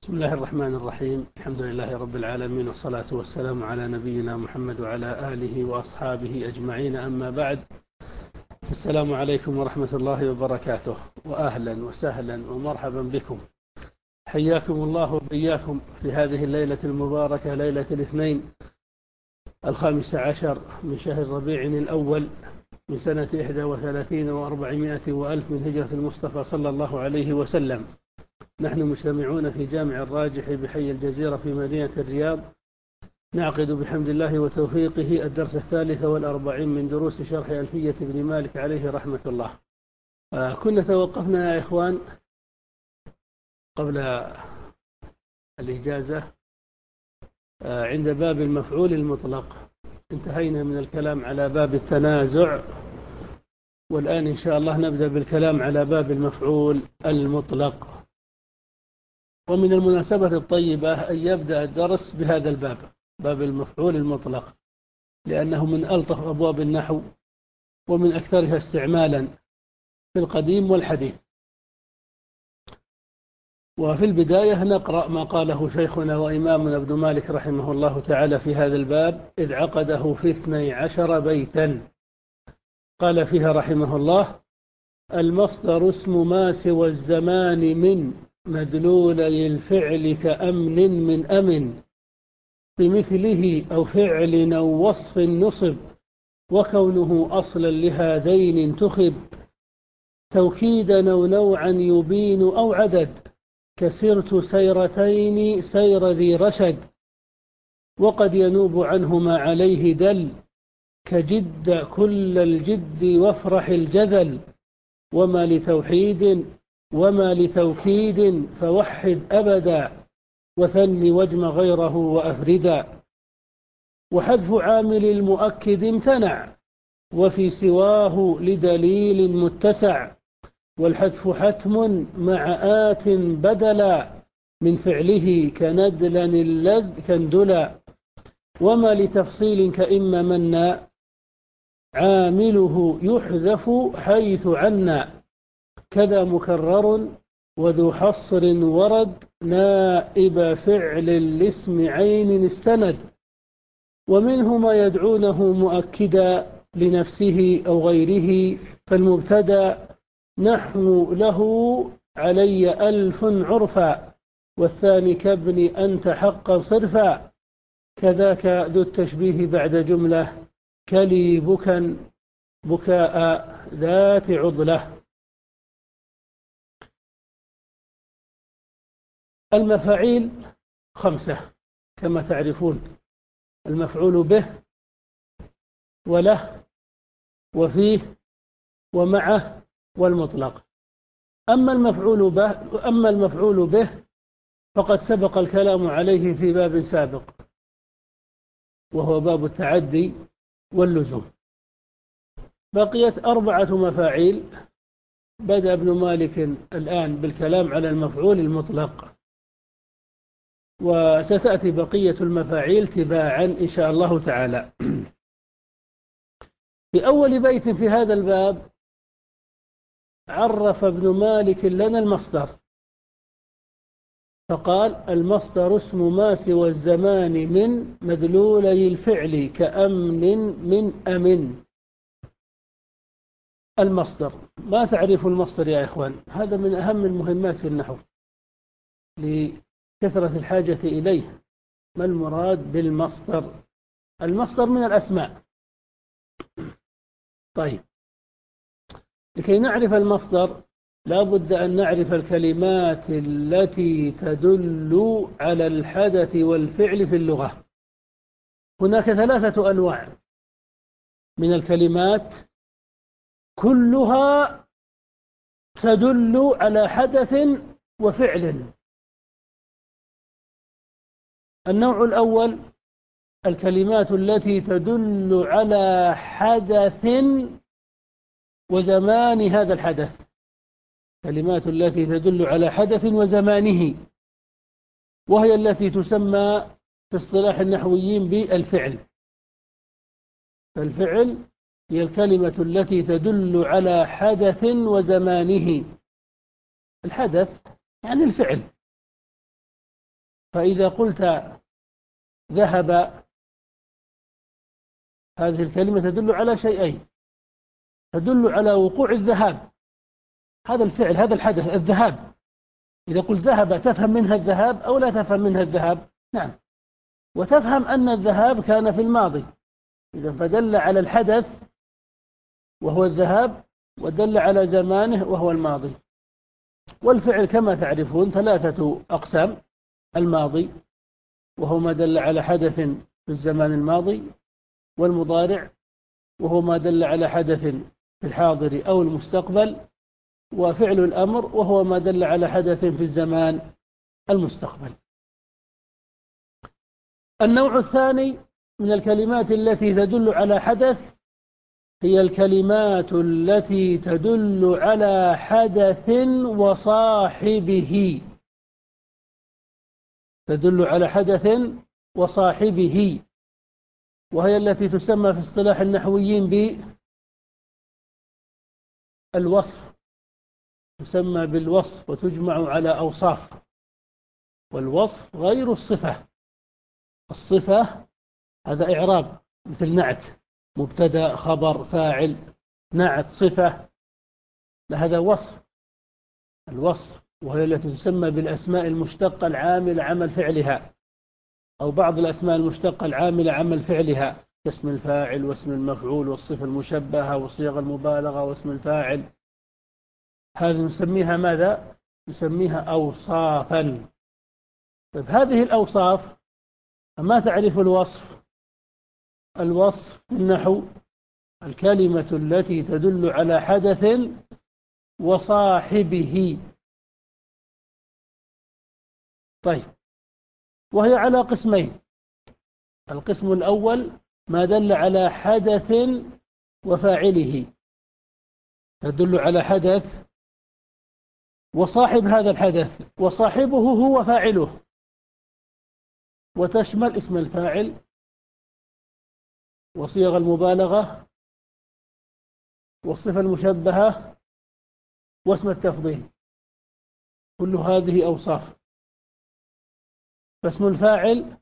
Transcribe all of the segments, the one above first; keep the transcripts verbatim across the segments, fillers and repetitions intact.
بسم الله الرحمن الرحيم. الحمد لله رب العالمين، والصلاة والسلام على نبينا محمد وعلى آله وأصحابه أجمعين، أما بعد. السلام عليكم ورحمة الله وبركاته، وأهلا وسهلا ومرحبا بكم. حياكم الله وبياكم في هذه الليلة المباركة، ليلة الاثنين الخامس عشر من شهر ربيع الأول من سنة إحدى وثلاثين وأربعمائة وألف من هجرة المصطفى صلى الله عليه وسلم. نحن مجتمعون في جامع الراجح بحي الجزيرة في مدينة الرياض، نعقد بحمد الله وتوفيقه الدرس الثالث والأربعين من دروس شرح ألفية ابن مالك عليه رحمة الله. آه كنا توقفنا يا إخوان قبل الإجازة آه عند باب المفعول المطلق. انتهينا من الكلام على باب التنازع، والآن إن شاء الله نبدأ بالكلام على باب المفعول المطلق. ومن المناسبة الطيبة أن يبدأ الدرس بهذا الباب، باب المفعول المطلق، لأنه من ألطف أبواب النحو ومن أكثرها استعمالا في القديم والحديث. وفي البداية نقرأ ما قاله شيخنا وإمامنا ابن مالك رحمه الله تعالى في هذا الباب، إذ عقده في اثني عشر بيتا. قال فيها رحمه الله: المصدر اسم ما سوى الزمان من مدلولي الفعل كأمن من أمن، بمثله أو فعل أو وصف نصب، وكونه أصلا لهذين انتخب، توكيدا أو نوعا يبين أو عدد، كسرت سيرتين سير ذي رشد، وقد ينوب عنه ما عليه دل، كجد كل الجد وافرح الجذل، وما لتوحيد وما لتوكيد فوحد أبدا، وثن واجم غيره وأفردا، وحذف عامل المؤكد امتنع، وفي سواه لدليل متسع، والحذف حتم مع آت بدلا، من فعله كندلا اللذ كندلا، وما لتفصيل كإما منا، عامله يحذف حيث عنا، كذا مكرر وذو حصر ورد، نائب فعل الاسم عين استند، ومنه ما يدعونه مؤكدا لنفسه أو غيره، فالمبتدا نحو له علي ألف عرفا، والثاني كابن أنت حقا صرفا، كذاك ذو التشبيه بعد جملة، كلي بكا بكاء ذات عضلة. المفاعيل خمسة كما تعرفون: المفعول به، وله، وفيه، ومعه، والمطلق. أما المفعول به أما المفعول به فقد سبق الكلام عليه في باب سابق، وهو باب التعدي واللزوم. بقيت أربعة مفاعيل. بدأ ابن مالك الآن بالكلام على المفعول المطلق، وستأتي بقية المفاعيل تباعا إن شاء الله تعالى. في أول بيت في هذا الباب عرف ابن مالك لنا المصدر، فقال: المصدر اسم ما سوى الزمان من مدلولي الفعل كأمن من أمن. المصدر، ما تعرف المصدر يا إخوان؟ هذا من أهم المهمات في النحو لكثرة الحاجة إليه. ما المراد بالمصدر؟ المصدر من الأسماء. طيب، لكي نعرف المصدر لا بد أن نعرف الكلمات التي تدل على الحدث والفعل في اللغة. هناك ثلاثة أنواع من الكلمات كلها تدل على حدث وفعل. النوع الأول الكلمات التي تدل على حدث وزمان هذا الحدث، كلمات التي تدل على حدث وزمانه، وهي التي تسمى في اصطلاح النحويين بالفعل. فالفعل هي الكلمة التي تدل على حدث وزمانه. الحدث يعني الفعل، فإذا قلت ذهب، هذه الكلمة تدل على شيئين: تدل على وقوع الذهاب، هذا الفعل، هذا الحدث، الذهاب. إذا قلت ذهب تفهم منها الذهاب أو لا تفهم منها الذهاب؟ نعم. وتفهم أن الذهاب كان في الماضي، إذا فدل على الحدث وهو الذهاب، ودل على زمانه وهو الماضي. والفعل كما تعرفون ثلاثة أقسام: الماضي وهو ما دل على حدث في الزمان الماضي، والمضارع وهو ما دل على حدث في الحاضر أو المستقبل، وفعل الأمر وهو ما دل على حدث في الزمان المستقبل. النوع الثاني من الكلمات التي تدل على حدث هي الكلمات التي تدل على حدث وصاحبه، تدل على حدث وصاحبه، وهي التي تسمى في اصطلاح النحويين بالوصف، تسمى بالوصف وتجمع على أوصاف. والوصف غير الصفة. الصفة هذا إعراب، مثل نعت، مبتدأ، خبر، فاعل، نعت، صفة. هذا وصف، الوصف، وهي التي تسمى بالأسماء المشتقة العاملة عمل فعلها، أو بعض الأسماء المشتقة العاملة عمل فعلها، كاسم الفاعل واسم المفعول والصفة المشبهة وصيغ المبالغة واسم الفاعل. هذه نسميها ماذا؟ نسميها أوصافا. طيب هذه الأوصاف، ما تعرف الوصف؟ الوصف في النحو الكلمة التي تدل على حدث وصاحبه. طيب، وهي على قسمين: القسم الأول ما دل على حدث وفاعله، تدل على حدث وصاحب هذا الحدث، وصاحبه هو فاعله، وتشمل اسم الفاعل وصيغ المبالغة والصفة المشبهة واسم التفضيل، كل هذه أوصاف. فاسم الفاعل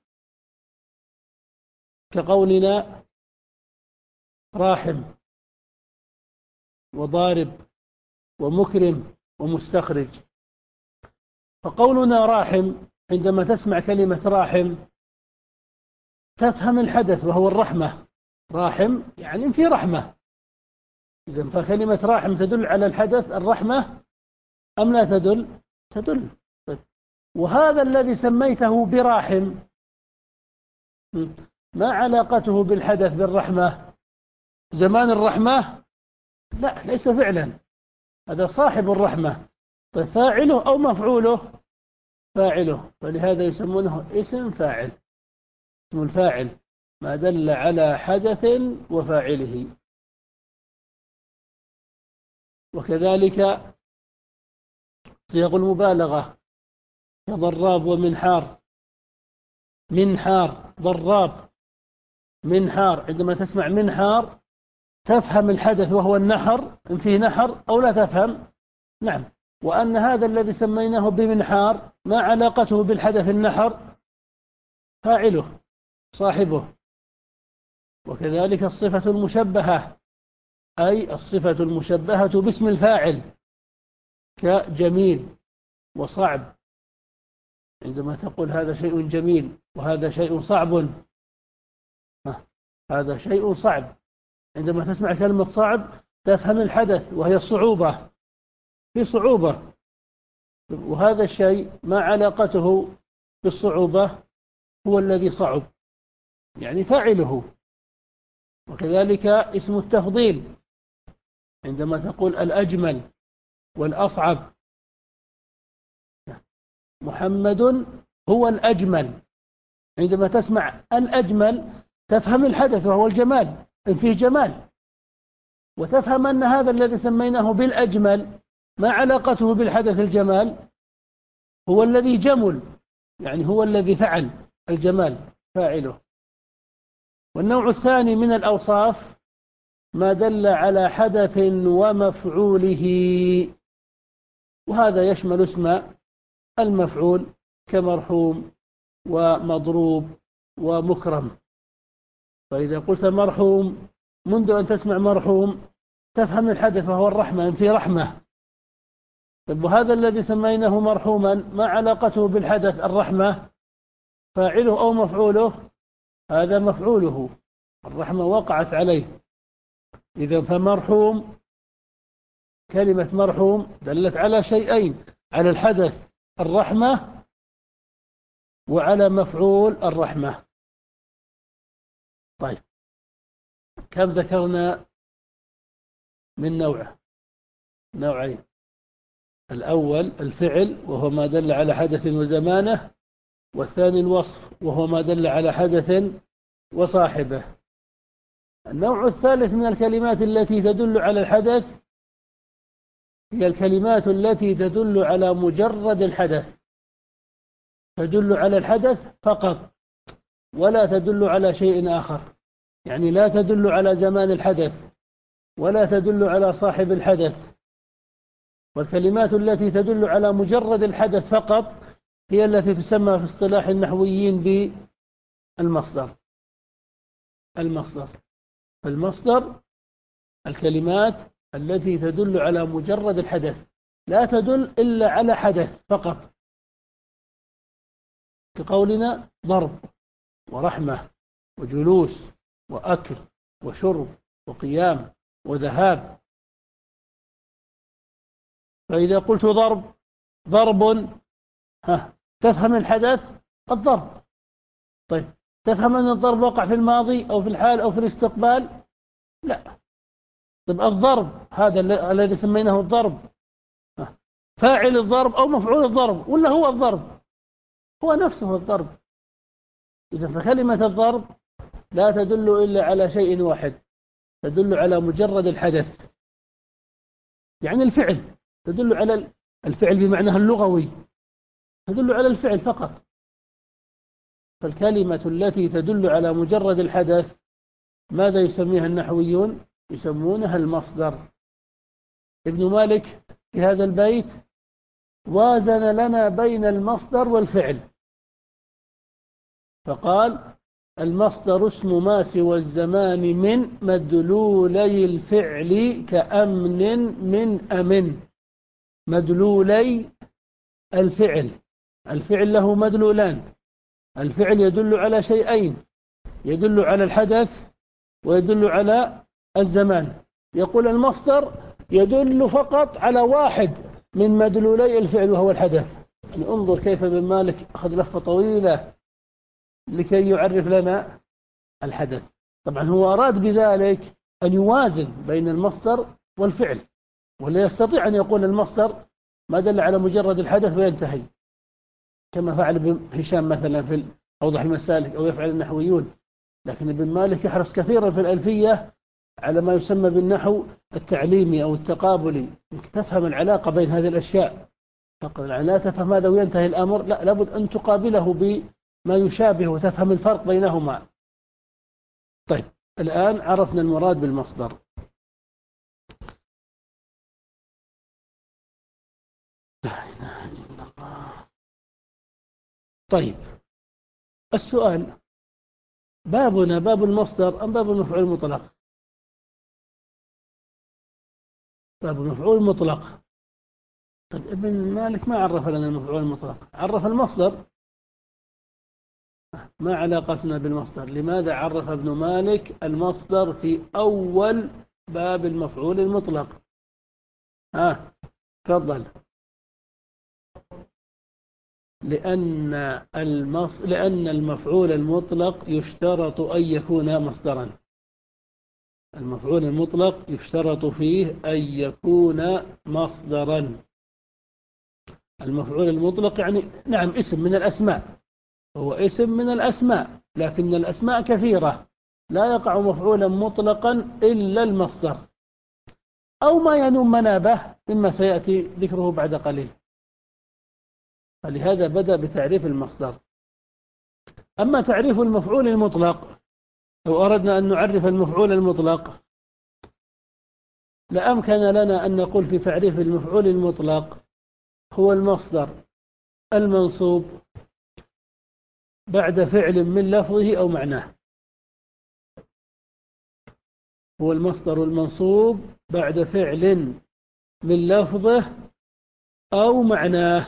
كقولنا راحم وضارب ومكرم ومستخرج. فقولنا راحم، عندما تسمع كلمة راحم تفهم الحدث وهو الرحمة، راحم يعني في رحمة. إذن فكلمة راحم تدل على الحدث الرحمة أم لا تدل؟ تدل. وهذا الذي سميته براحم ما علاقته بالحدث بالرحمة؟ زمان الرحمة؟ لا، ليس فعلا، هذا صاحب الرحمة. طيب فاعله أو مفعوله؟ فاعله، فلهذا يسمونه اسم فاعل. اسم الفاعل ما دل على حدث وفاعله. وكذلك صيغ المبالغة كضراب ومنحار. منحار، ضراب، منحار. عندما تسمع منحار تفهم الحدث وهو النحر، إن فيه نحر أو لا تفهم؟ نعم. وأن هذا الذي سميناه بمنحار ما علاقته بالحدث النحر؟ فاعله، صاحبه. وكذلك الصفة المشبهة، أي الصفة المشبهة باسم الفاعل كجميل وصعب. عندما تقول هذا شيء جميل وهذا شيء صعب، هذا شيء صعب، عندما تسمع كلمة صعب تفهم الحدث وهي الصعوبة، في صعوبة. وهذا الشيء ما علاقته بالصعوبة؟ هو الذي صعب، يعني فاعله. وكذلك اسم التفضيل، عندما تقول الأجمل والأصعب، محمد هو الأجمل، عندما تسمع الأجمل تفهم الحدث وهو الجمال، إن فيه جمال، وتفهم أن هذا الذي سميناه بالأجمل ما علاقته بالحدث الجمال؟ هو الذي جمل، يعني هو الذي فعل الجمال، فاعله. والنوع الثاني من الأوصاف ما دل على حدث ومفعوله، وهذا يشمل اسم المفعول كمرحوم ومضروب ومكرم. فإذا قلت مرحوم، منذ أن تسمع مرحوم تفهم الحدث وهو الرحمة، إن في رحمة. طيب وهذا الذي سميناه مرحوما ما علاقته بالحدث الرحمة؟ فاعله أو مفعوله؟ هذا مفعوله، الرحمة وقعت عليه. إذا فمرحوم، كلمة مرحوم دلت على شيئين: على الحدث الرحمة وعلى مفعول الرحمة. طيب كم ذكرنا من نوع؟ نوعين: الأول الفعل وهو ما دل على حدث وزمانه، والثاني الوصف وهو ما دل على حدث وصاحبه. النوع الثالث من الكلمات التي تدل على الحدث هي الكلمات التي تدل على مجرد الحدث، تدل على الحدث فقط ولا تدل على شيء آخر، يعني لا تدل على زمان الحدث ولا تدل على صاحب الحدث. والكلمات التي تدل على مجرد الحدث فقط هي التي تسمى في اصطلاح النحويين بالمصدر. المصدر المصدر الكلمات التي تدل على مجرد الحدث، لا تدل إلا على حدث فقط، كقولنا ضرب ورحمة وجلوس وأكل وشرب وقيام وذهاب. فإذا قلت ضرب ضرب، ها تفهم الحدث الضرب. طيب تفهم أن الضرب وقع في الماضي أو في الحال أو في الاستقبال؟ لا. طيب الضرب هذا الذي سميناه الضرب، فاعل الضرب أو مفعول الضرب ولا هو الضرب؟ هو نفسه الضرب. إذا فكلمة الضرب لا تدل إلا على شيء واحد، تدل على مجرد الحدث، يعني الفعل، تدل على الفعل بمعناها اللغوي، تدل على الفعل فقط. فالكلمة التي تدل على مجرد الحدث ماذا يسميها النحويون؟ يسمونها المصدر. ابن مالك في هذا البيت وازن لنا بين المصدر والفعل، فقال: المصدر اسم ما سوى الزمان من مدلولي الفعل كأمن من أمن. مدلولي الفعل، الفعل له مدلولان، الفعل يدل على شيئين: يدل على الحدث ويدل على الزمان. يقول المصدر يدل فقط على واحد من مدلولي الفعل وهو الحدث. يعني انظر كيف ابن مالك أخذ لفة طويلة لكي يعرف لنا الحدث. طبعا هو أراد بذلك أن يوازن بين المصدر والفعل، ولا يستطيع أن يقول المصدر ما دل على مجرد الحدث وينتهي، كما فعل ابن هشام مثلا في أوضح المسالك أو يفعل النحويون. لكن ابن مالك يحرص كثيرا في الألفية على ما يسمى بالنحو التعليمي أو التقابلي، أنك تفهم العلاقة بين هذه الأشياء فقط، يعني لا تفهم هذا وينتهي الأمر، لا، لابد أن تقابله بما يشابه وتفهم الفرق بينهما. طيب الآن عرفنا المراد بالمصدر. لا إله إلا الله. طيب السؤال: بابنا باب المصدر أم باب المفعول المطلق؟ باب المفعول المطلق. طيب ابن مالك ما عرف لنا المفعول المطلق، عرف المصدر. ما علاقتنا بالمصدر؟ لماذا عرف ابن مالك المصدر في أول باب المفعول المطلق؟ ها تفضل. لأن المص... لأن المفعول المطلق يشترط أن يكون مصدرا. المفعول المطلق يشترط فيه أن يكون مصدرا. المفعول المطلق يعني نعم اسم من الأسماء، هو اسم من الأسماء، لكن الأسماء كثيرة، لا يقع مفعولا مطلقا إلا المصدر أو ما ينم منابه مما سيأتي ذكره بعد قليل. فلهذا بدأ بتعريف المصدر. أما تعريف المفعول المطلق، لو أردنا أن نعرف المفعول المطلق لأمكن لنا أن نقول في تعريف المفعول المطلق: هو المصدر المنصوب بعد فعل من لفظه أو معناه. هو المصدر المنصوب بعد فعل من لفظه أو معناه،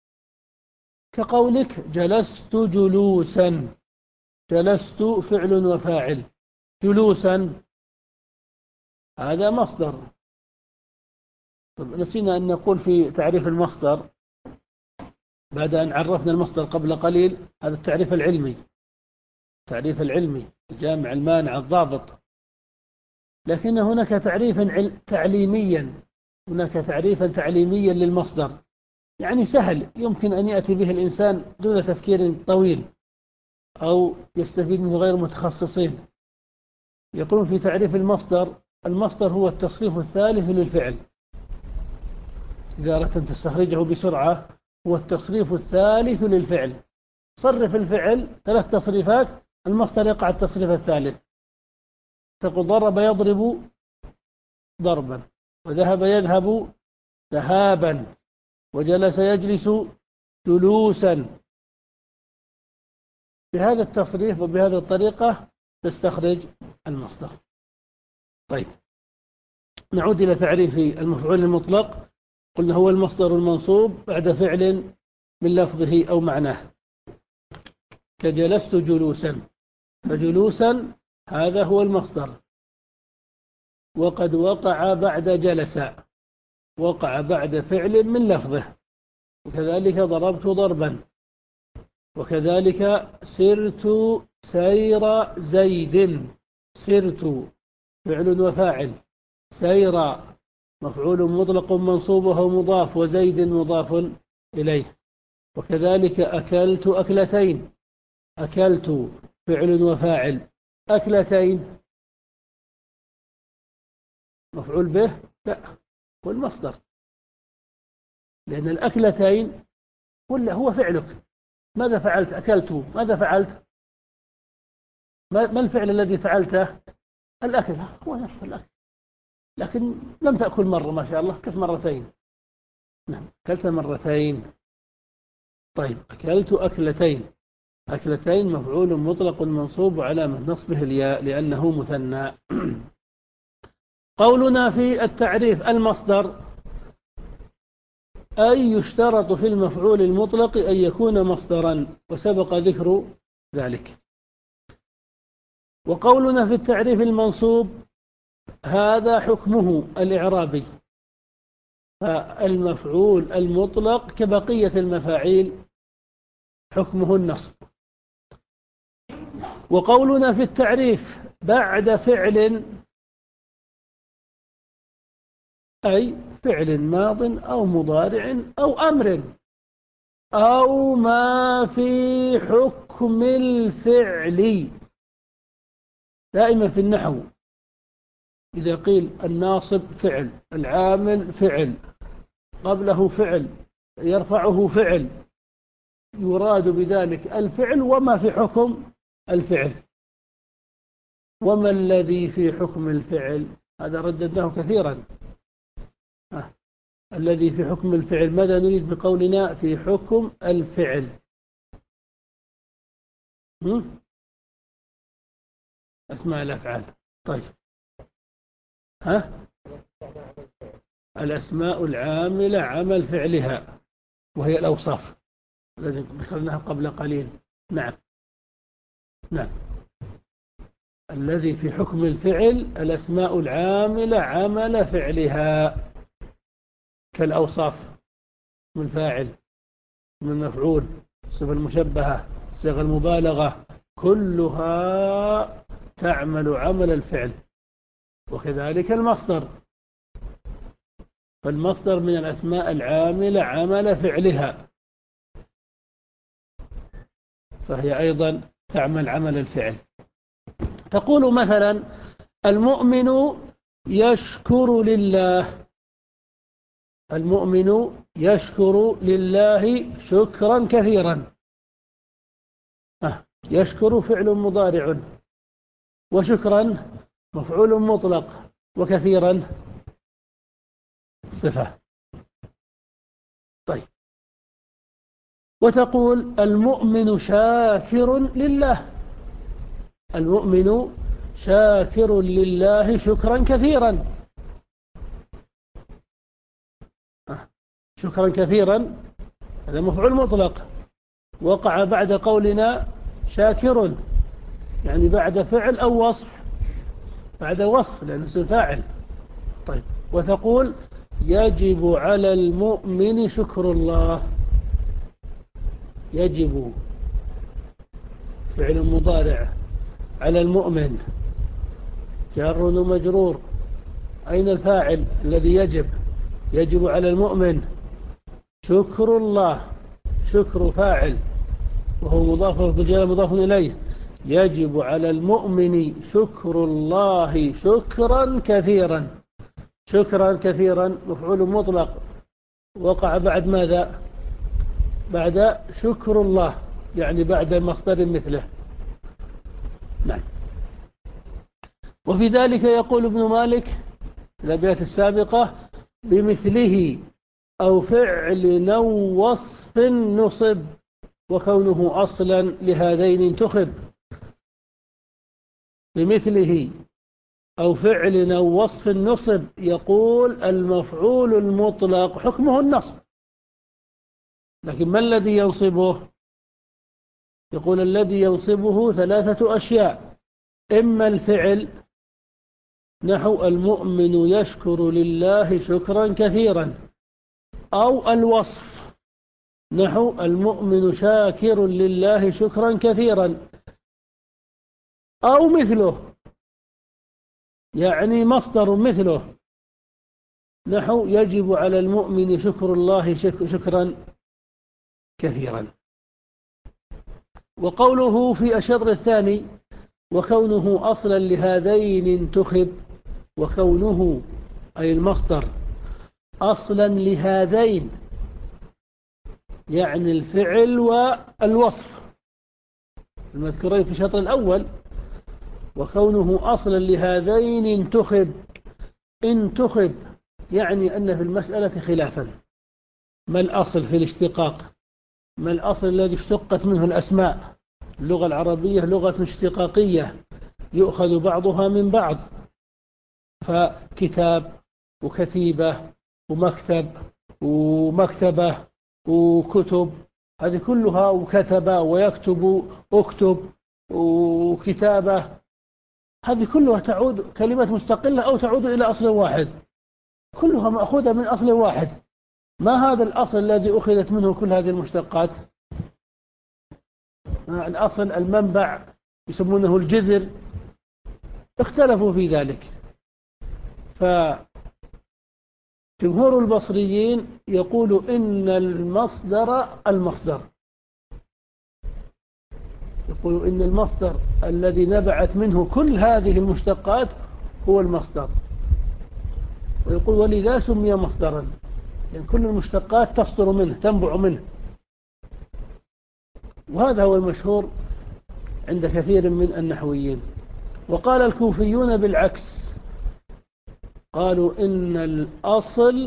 كقولك جلست جلوسا. جلست فعل وفاعل، جلوسا هذا مصدر. طب نسينا أن نقول في تعريف المصدر بعد أن عرفنا المصدر قبل قليل، هذا التعريف العلمي، التعريف العلمي الجامع المانع الضابط. لكن هناك تعريفا تعليميا، هناك تعريفا تعليميا للمصدر، يعني سهل يمكن أن يأتي به الإنسان دون تفكير طويل أو يستفيد منه غير متخصصين. يقولون في تعريف المصدر: المصدر هو التصريف الثالث للفعل. إذا أردت أن تستخرجه بسرعة، هو التصريف الثالث للفعل. صرف الفعل ثلاث تصريفات، المصدر يقع التصريف الثالث. تقول ضرب يضرب ضربا، وذهب يذهب ذهابا، وجلس يجلس جلوسا. بهذا التصريف وبهذه الطريقة تستخرج المصدر. طيب، نعود إلى تعريف المفعول المطلق. قلنا هو المصدر المنصوب بعد فعل من لفظه أو معناه، كجلست جلوسا، فجلوسا هذا هو المصدر، وقد وقع بعد جلس، وقع بعد فعل من لفظه. وكذلك ضربت ضربا، وكذلك سرت سير زيد. سرت فعل وفاعل، سير مفعول مطلق منصوب وهو مضاف، وزيد مضاف إليه. وكذلك أكلت أكلتين، أكلت فعل وفاعل، أكلتين مفعول به لا، هو المصدر، لأن الأكلتين هو فعلك. ماذا فعلت؟ أكلت. ماذا فعلت؟ ما الفعل الذي فعلته؟ الأكل، هو نفس الأكل، لكن لم تأكل مرة ما شاء الله، أكلت مرتين. نعم، أكلت مرتين. طيب، أكلت أكلتين، أكلتين مفعول مطلق منصوب وعلامة نصبه الياء لأنه مثنى. قولنا في التعريف: المصدر أي يشترط في المفعول المطلق أن يكون مصدرا، وسبق ذكر ذلك. وقولنا في التعريف: المنصوب هذا حكمه الإعرابي، فالمفعول المطلق كبقية المفاعيل حكمه النصب. وقولنا في التعريف بعد فعل أي فعل ماض أو مضارع أو أمر أو ما في حكم الفعل. دائما في النحو إذا قيل الناصب فعل، العامل فعل، قبله فعل، يرفعه فعل، يراد بذلك الفعل وما في حكم الفعل. وما الذي في حكم الفعل؟ هذا رددناه كثيرا. آه. الذي في حكم الفعل، ماذا نريد بقولنا في حكم الفعل؟ هم؟ أسماء الأفعال. طيب، ها؟ الأسماء العاملة عمل فعلها، وهي الأوصاف الذي ذكرناها قبل قليل. نعم نعم، الذي في حكم الفعل الأسماء العاملة عمل فعلها، كالأوصاف من فاعل، من مفعول، صفة المشبهة، صيغة المبالغة، كلها تعمل عمل الفعل. وكذلك المصدر، فالمصدر من الأسماء العاملة عمل فعلها، فهي أيضا تعمل عمل الفعل. تقول مثلا: المؤمن يشكر لله. المؤمن يشكر لله شكرا كثيرا. يشكر فعل مضارع، وشكرا مفعول مطلق، وكثيرا صفة. طيب، وتقول المؤمن شاكر لله، المؤمن شاكر لله شكرا كثيرا. شكرا كثيرا هذا مفعول مطلق، وقع بعد قولنا شاكر، يعني بعد فعل أو وصف، بعد وصف لأنه اسم فاعل. طيب، وتقول يجب على المؤمن شكر الله. يجب فعل مضارع على المؤمن جار ومجرور. أين الفاعل الذي يجب؟ يجب على المؤمن شكر الله، شكر فاعل وهو مضاف وجاء مضاف إليه. يجب على المؤمن شكر الله شكرا كثيرا. شكرا كثيرا مفعول مطلق، وقع بعد ماذا؟ بعد شكر الله، يعني بعد مصدر مثله. نعم. وفي ذلك يقول ابن مالك في الأبيات السابقة بمثله أو فعل أو وصف نصب وكونه أصلا لهذين انتخب. بمثله أو فعل أو وصف نصب، يقول المفعول المطلق حكمه النصب، لكن ما الذي ينصبه؟ يقول الذي ينصبه ثلاثة أشياء: إما الفعل نحو المؤمن يشكر لله شكرا كثيرا، أو الوصف نحو المؤمن شاكر لله شكرا كثيرا، أو مثله يعني مصدر مثله نحو يجب على المؤمن شكر الله شكرا كثيرا. وقوله في الشطر الثاني وكونه أصلا لهذين انتخب، وكونه أي المصدر أصلا لهذين يعني الفعل والوصف المذكورين في الشطر الأول. وكونه أصلا لهذين انتخب، انتخب يعني أن في المسألة خلافا. ما الأصل في الاشتقاق؟ ما الأصل الذي اشتقت منه الأسماء؟ اللغة العربية لغة اشتقاقية يؤخذ بعضها من بعض، فكتاب وكتيبة ومكتب ومكتبة وكتب، هذه كلها، وكتب ويكتب اكتب وكتابة، هذه كلها تعود كلمة مستقلة أو تعود إلى أصل واحد، كلها مأخوذة من أصل واحد. ما هذا الأصل الذي أخذت منه كل هذه المشتقات؟ الأصل المنبع يسمونه الجذر، اختلفوا في ذلك. فجمهور البصريين يقول إن المصدر المصدر يقول إن المصدر الذي نبعت منه كل هذه المشتقات هو المصدر، ويقول ولذا سمي مصدرا، لأن يعني كل المشتقات تصدر منه تنبع منه. وهذا هو المشهور عند كثير من النحويين. وقال الكوفيون بالعكس، قالوا إن الأصل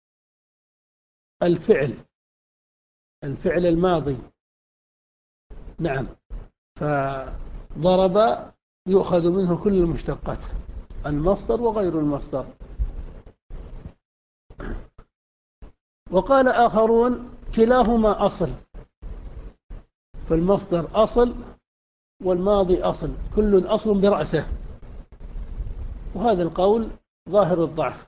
الفعل الفعل الماضي. نعم، فضرب يؤخذ منه كل المشتقات، المصدر وغير المصدر. وقال آخرون كلاهما أصل، فالمصدر أصل والماضي أصل، كل أصل برأسه. وهذا القول ظاهر الضعف،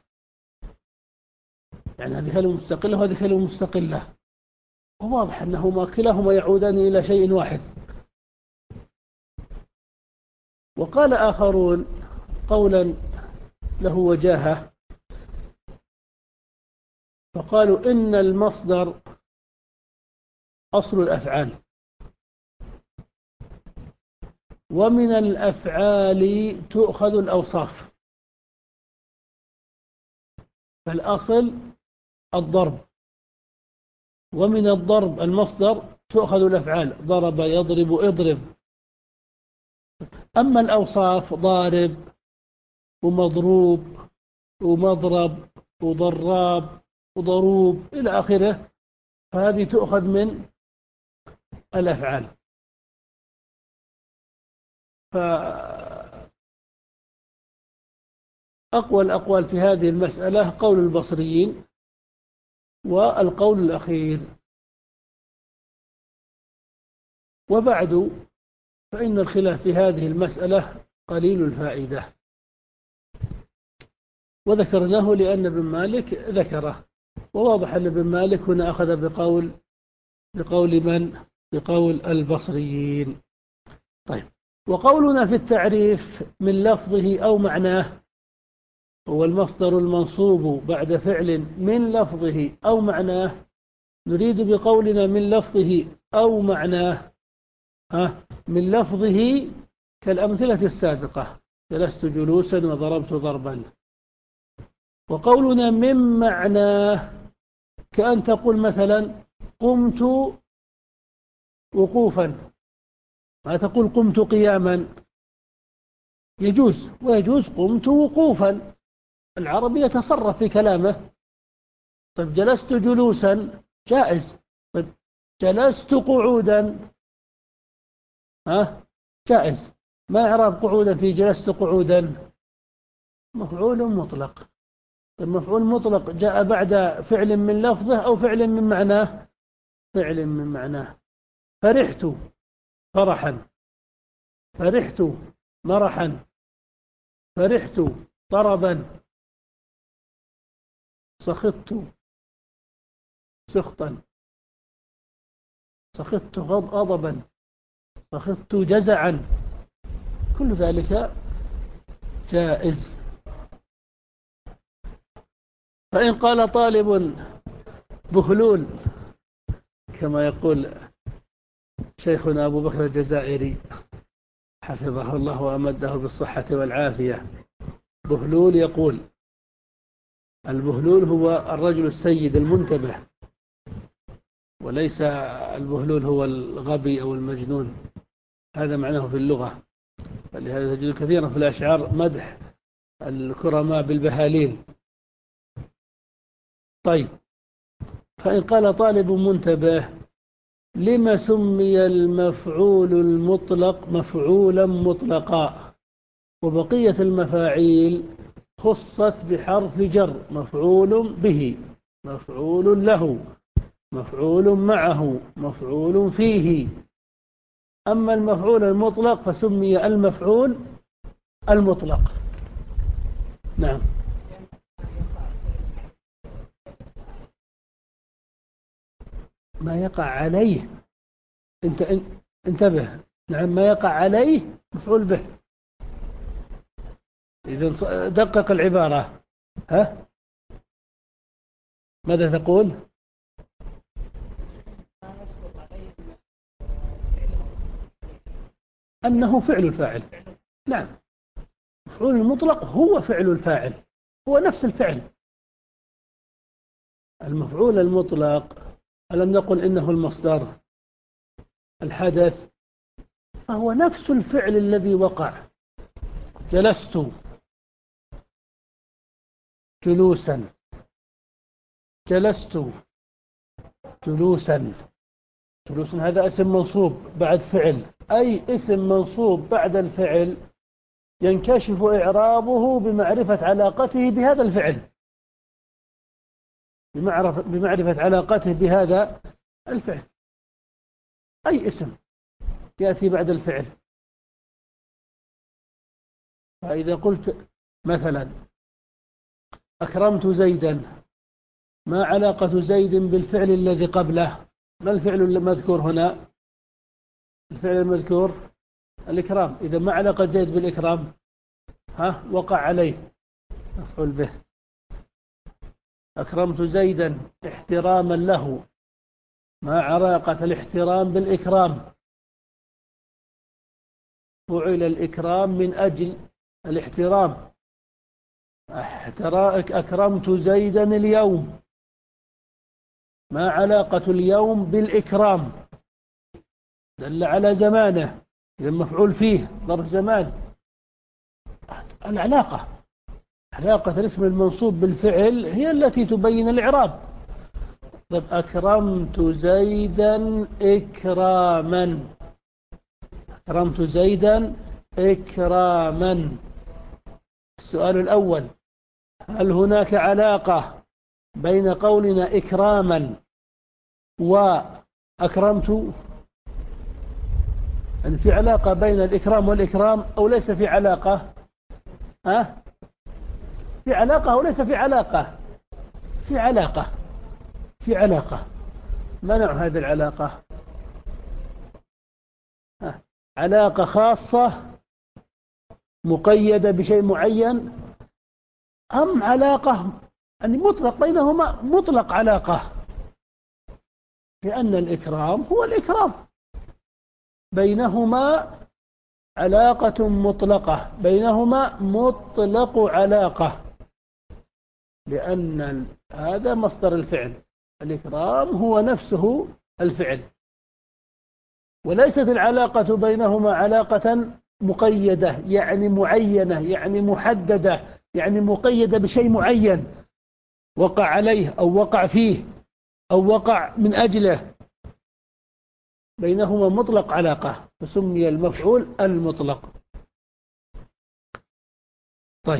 يعني هذه كلمة مستقلة وهذه كلمة مستقلة، وواضح أنهما كلاهما يعودان إلى شيء واحد. وقال آخرون قولا له وجاهة، فقالوا إن المصدر أصل الأفعال، ومن الأفعال تؤخذ الأوصاف، فالأصل الضرب، ومن الضرب المصدر تؤخذ الأفعال، ضرب يضرب اضرب. أما الأوصاف ضارب ومضروب ومضرب وضراب وضروب إلى آخره، فهذه تؤخذ من الأفعال. فأقوى الأقوال في هذه المسألة قول البصريين والقول الأخير. وبعد فإن الخلاف في هذه المسألة قليل الفائدة، وذكرناه لأن ابن مالك ذكره، وواضح أن ابن مالك هنا أخذ بقول بقول من؟ بقول البصريين. طيب، وقولنا في التعريف من لفظه أو معناه هو المصدر المنصوب بعد فعل من لفظه أو معناه. نريد بقولنا من لفظه أو معناه ها من لفظه كالأمثلة السابقة: جلست جلوسا وضربت ضربا. وقولنا من معناه كأن تقول مثلا قمت وقوفا، ما تقول قمت قياما، يجوز، ويجوز قمت وقوفا، العربي يتصرف في كلامه. طيب جلست جلوسا جائز. طيب جلست قعودا ها جائز. ما إعراب قعودا في جلست قعودا؟ مفعول مطلق. المفعول مطلق جاء بعد فعل من لفظه أو فعل من معناه؟ فعل من معناه. فرحت فرحا، فرحت مرحا، فرحت طربا، سخطت سخطا، سخطت غضبا، سخطت جزعا، كل ذلك جائز. فإن قال طالب بهلول كما يقول شيخنا أبو بكر الجزائري حفظه الله وأمده بالصحة والعافية، بهلول يقول: البهلول هو الرجل السيد المنتبه، وليس البهلول هو الغبي أو المجنون، هذا معناه في اللغة. فلهذا تجد كثيرا في الأشعار مدح الكرماء بالبهالين. طيب، فإن قال طالب منتبه: لما سمي المفعول المطلق مفعولا مطلقا وبقية المفاعيل خصت بحرف جر؟ مفعول به، مفعول له، مفعول معه، مفعول فيه. أما المفعول المطلق فسمي المفعول المطلق. نعم. ما يقع عليه، انت انتبه، نعم، ما يقع عليه مفعول به. إذن دقق العبارة. ها ماذا تقول؟ أنه فعل الفاعل. نعم، مفعول المطلق هو فعل الفاعل، هو نفس الفعل. المفعول المطلق ألم نقل إنه المصدر الحدث؟ فهو نفس الفعل الذي وقع. جلست جلوسا، جلست جلوسا. جلوسا هذا اسم منصوب بعد فعل، أي اسم منصوب بعد الفعل ينكشف إعرابه بمعرفة علاقته بهذا الفعل، بمعرفة علاقته بهذا الفعل. أي اسم يأتي بعد الفعل. فإذا قلت مثلا أكرمت زيدا، ما علاقة زيد بالفعل الذي قبله؟ ما الفعل المذكور هنا؟ الفعل المذكور الإكرام. إذا ما علاقة زيد بالإكرام؟ ها وقع عليه مفعول به. أكرمت زيدا احتراما له، ما علاقة الاحترام بالإكرام؟ فعل الإكرام من أجل الاحترام. أكرمت زيدا اليوم، ما علاقة اليوم بالإكرام؟ دل على زمانه، إذا مفعول فيه ظرف زمان. العلاقة، علاقة الاسم المنصوب بالفعل هي التي تبين الإعراب. طب أكرمت زيدا إكراما، أكرمت زيدا إكراما. السؤال الأول: هل هناك علاقة بين قولنا إكراما وأكرمت؟ يعني في علاقة بين الإكرام والإكرام أو ليس في علاقة؟ ها؟ في علاقة أو ليس في علاقة؟ في علاقة، في علاقة. ما نوع هذه العلاقة؟ ها؟ علاقة خاصة مقيدة بشيء معين، أم علاقة يعني مطلق بينهما، مطلق علاقة؟ لأن الإكرام هو الإكرام، بينهما علاقة مطلقة، بينهما مطلق علاقة، لأن هذا مصدر الفعل، الإكرام هو نفسه الفعل، وليست العلاقة بينهما علاقة مقيدة يعني معينة يعني محددة يعني مقيدة بشيء معين وقع عليه أو وقع فيه أو وقع من أجله، بينهما مطلق علاقة فسمي المفعول المطلق. طيب.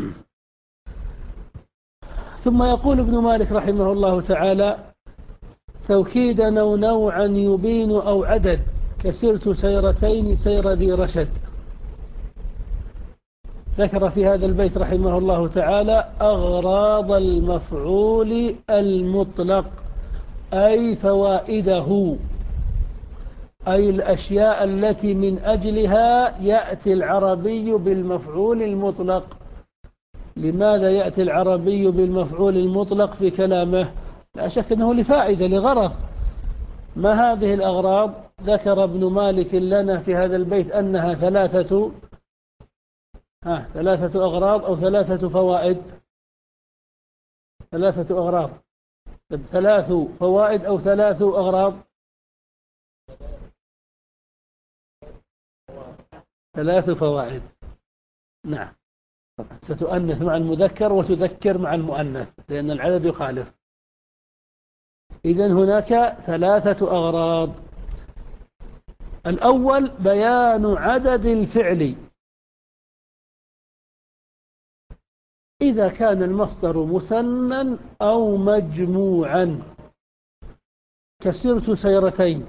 ثم يقول ابن مالك رحمه الله تعالى: توكيدا أو نوعا يبين أو عدد، كسرت سيرتين سير ذي رشد. ذكر في هذا البيت رحمه الله تعالى أغراض المفعول المطلق، أي فوائده، أي الأشياء التي من أجلها يأتي العربي بالمفعول المطلق. لماذا يأتي العربي بالمفعول المطلق في كلامه؟ لا شك أنه لفائدة، لغرض. ما هذه الأغراض؟ ذكر ابن مالك لنا في هذا البيت أنها ثلاثة ها ثلاثة أغراض أو ثلاثة فوائد. ثلاثة أغراض. ثلاث فوائد أو ثلاث أغراض. ثلاث فوائد. نعم. ستؤنث مع المذكر وتذكر مع المؤنث لأن العدد يخالف. إذن هناك ثلاثة أغراض. الأول بيان عدد الفعل إذا كان المصدر مثنى أو مجموعا، كسرت سيرتين،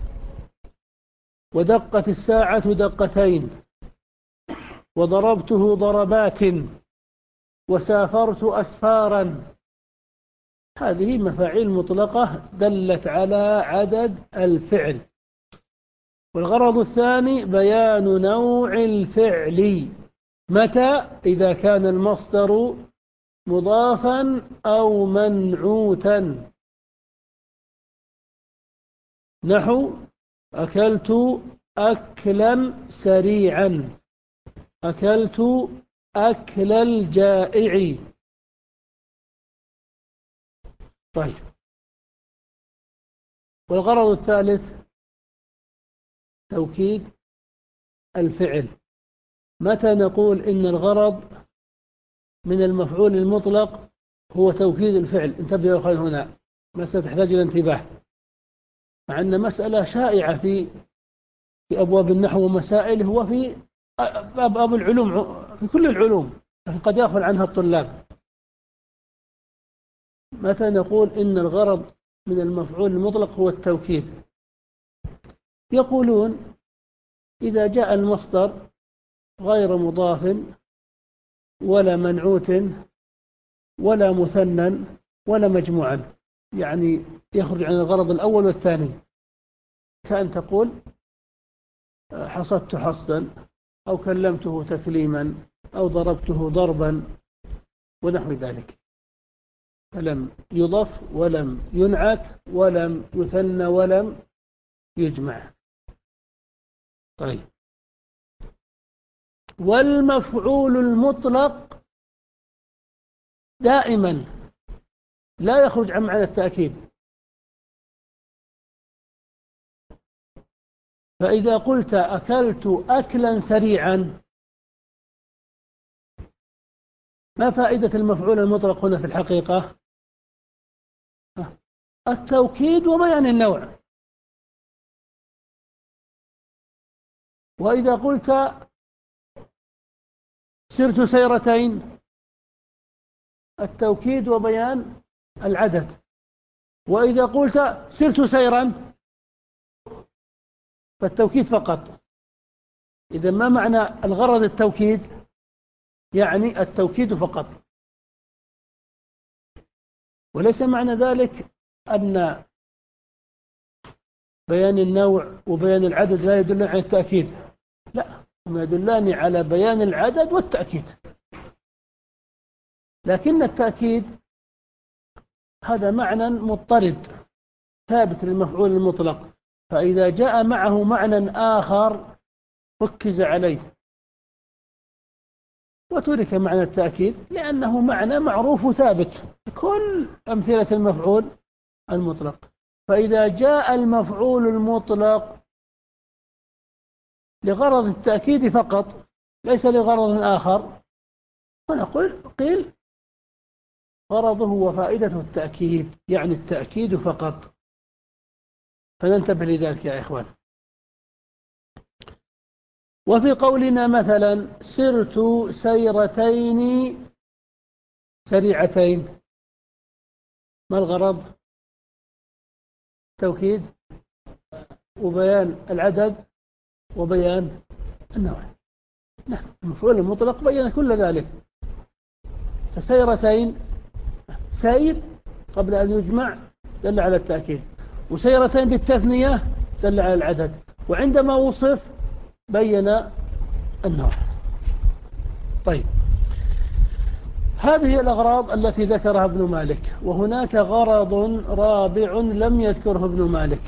ودقت الساعة دقتين، وضربته ضربات، وسافرت أسفارا. هذه مفاعيل مطلقة دلت على عدد الفعل. والغرض الثاني بيان نوع الفعل، متى؟ إذا كان المصدر مضافا أو منعوتا، نحو أكلت أكلا سريعا، أكلت أكل الجائع. طيب. والغرض الثالث توكيد الفعل. متى نقول إن الغرض من المفعول المطلق هو توكيد الفعل؟ انتبهوا يا أخوان، هنا مسألة تحتاج إلى انتباه، مع أن مسألة شائعة في في أبواب النحو ومسائل، هو في أبواب العلوم، في كل العلوم، لكن قد يغفل عنها الطلاب. متى نقول إن الغرض من المفعول المطلق هو التوكيد؟ يقولون إذا جاء المصدر غير مضاف ولا منعوت ولا مثنى ولا مجموعا، يعني يخرج عن الغرض الأول والثاني، كأن تقول حصدت حصدا، أو كلمته تكليما، أو ضربته ضربا، ونحو ذلك، فلم يضف ولم ينعت ولم يثنى ولم يجمع. طيب. والمفعول المطلق دائما لا يخرج عن معنى التأكيد. فإذا قلت أكلت أكلا سريعا، ما فائدة المفعول المطلق هنا في الحقيقة؟ التوكيد وبيان النوع. وإذا قلت سرت سيرتين، التوكيد وبيان العدد. وإذا قلت سرت سيرا فالتوكيد فقط. إذا ما معنى الغرض التوكيد؟ يعني التوكيد فقط، وليس معنى ذلك أن بيان النوع وبيان العدد لا يدل على التأكيد، لا، هما يدلان على بيان العدد والتأكيد. لكن التأكيد هذا معنى مضطرد ثابت للمفعول المطلق، فإذا جاء معه معنى آخر ركز عليه وترك معنى التأكيد، لأنه معنى معروف ثابت كل أمثلة المفعول المطلق. فإذا جاء المفعول المطلق لغرض التأكيد فقط ليس لغرض آخر، فنقول قيل غرضه وفائدته التأكيد، يعني التأكيد فقط. فننتبه لذلك يا إخوان. وفي قولنا مثلا سرت سيرتين سريعتين، ما الغرض؟ توكيد وبيان العدد وبيان النوع. نعم، المفعول المطلق بين كل ذلك. فسيرتين، سير قبل أن يجمع دل على التأكيد، وسيرتين بالتثنية دل على العدد، وعندما وصف بين النوع. طيب، هذه الأغراض التي ذكرها ابن مالك، وهناك غرض رابع لم يذكره ابن مالك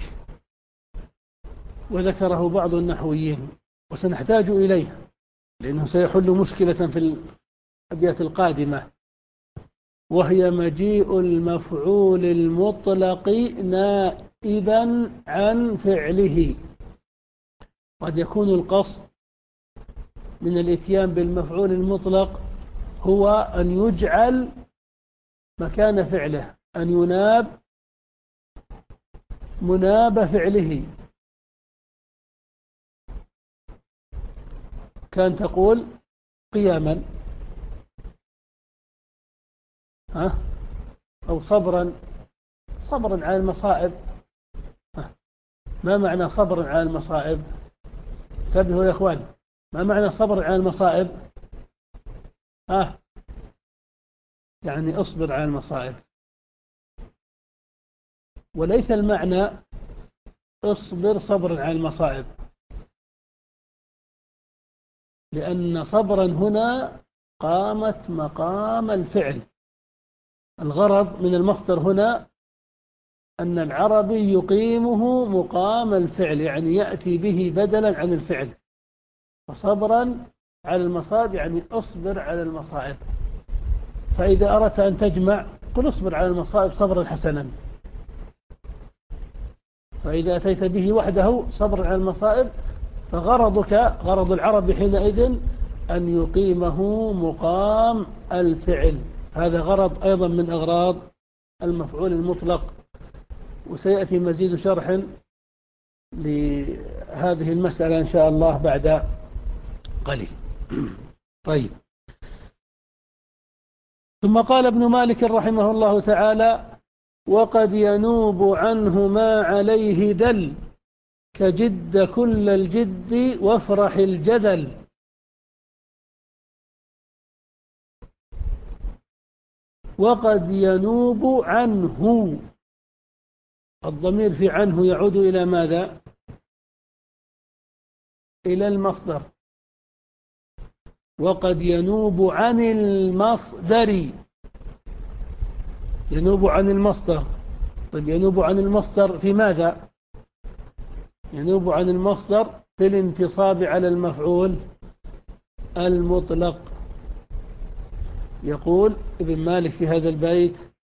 وذكره بعض النحويين، وسنحتاج إليه لأنه سيحل مشكلة في الأبيات القادمة، وهي مجيء المفعول المطلق نائبا عن فعله. قد يكون القصد من الاتيان بالمفعول المطلق هو أن يجعل مكان فعله، أن يناب مناب فعله. كان تقول قياما، ها، أو صبرا، صبرا على المصائب. ها. ما معنى صبرا على المصائب؟ انتبهوا يا إخوان، ما معنى صبر على المصائب؟ ها، يعني اصبر على المصائب، وليس المعنى اصبر صبرا على المصائب، لأن صبرا هنا قامت مقام الفعل. الغرض من المصدر هنا أن العربي يقيمه مقام الفعل، يعني يأتي به بدلا عن الفعل. فصبرا على المصائب يعني اصبر على المصائب. فإذا أردت أن تجمع قل اصبر على المصائب صبرا حسنا. فإذا أتيت به وحده صبر على المصائب، فغرضك غرض العرب حينئذ أن يقيمه مقام الفعل. هذا غرض أيضا من أغراض المفعول المطلق، وسيأتي مزيد شرح لهذه المسألة إن شاء الله بعد قليل. طيب، ثم قال ابن مالك رحمه الله تعالى: وقد ينوب عنه ما عليه دل، كجد كل الجد وافرح الجدل. وقد ينوب عنه، الضمير في عنه يعود إلى ماذا؟ إلى المصدر. وقد ينوب عن المصدر، ينوب عن المصدر. طيب، ينوب عن المصدر في ماذا؟ ينوب عن المصدر في الانتصاب على المفعول المطلق. يقول ابن مالك في هذا البيت: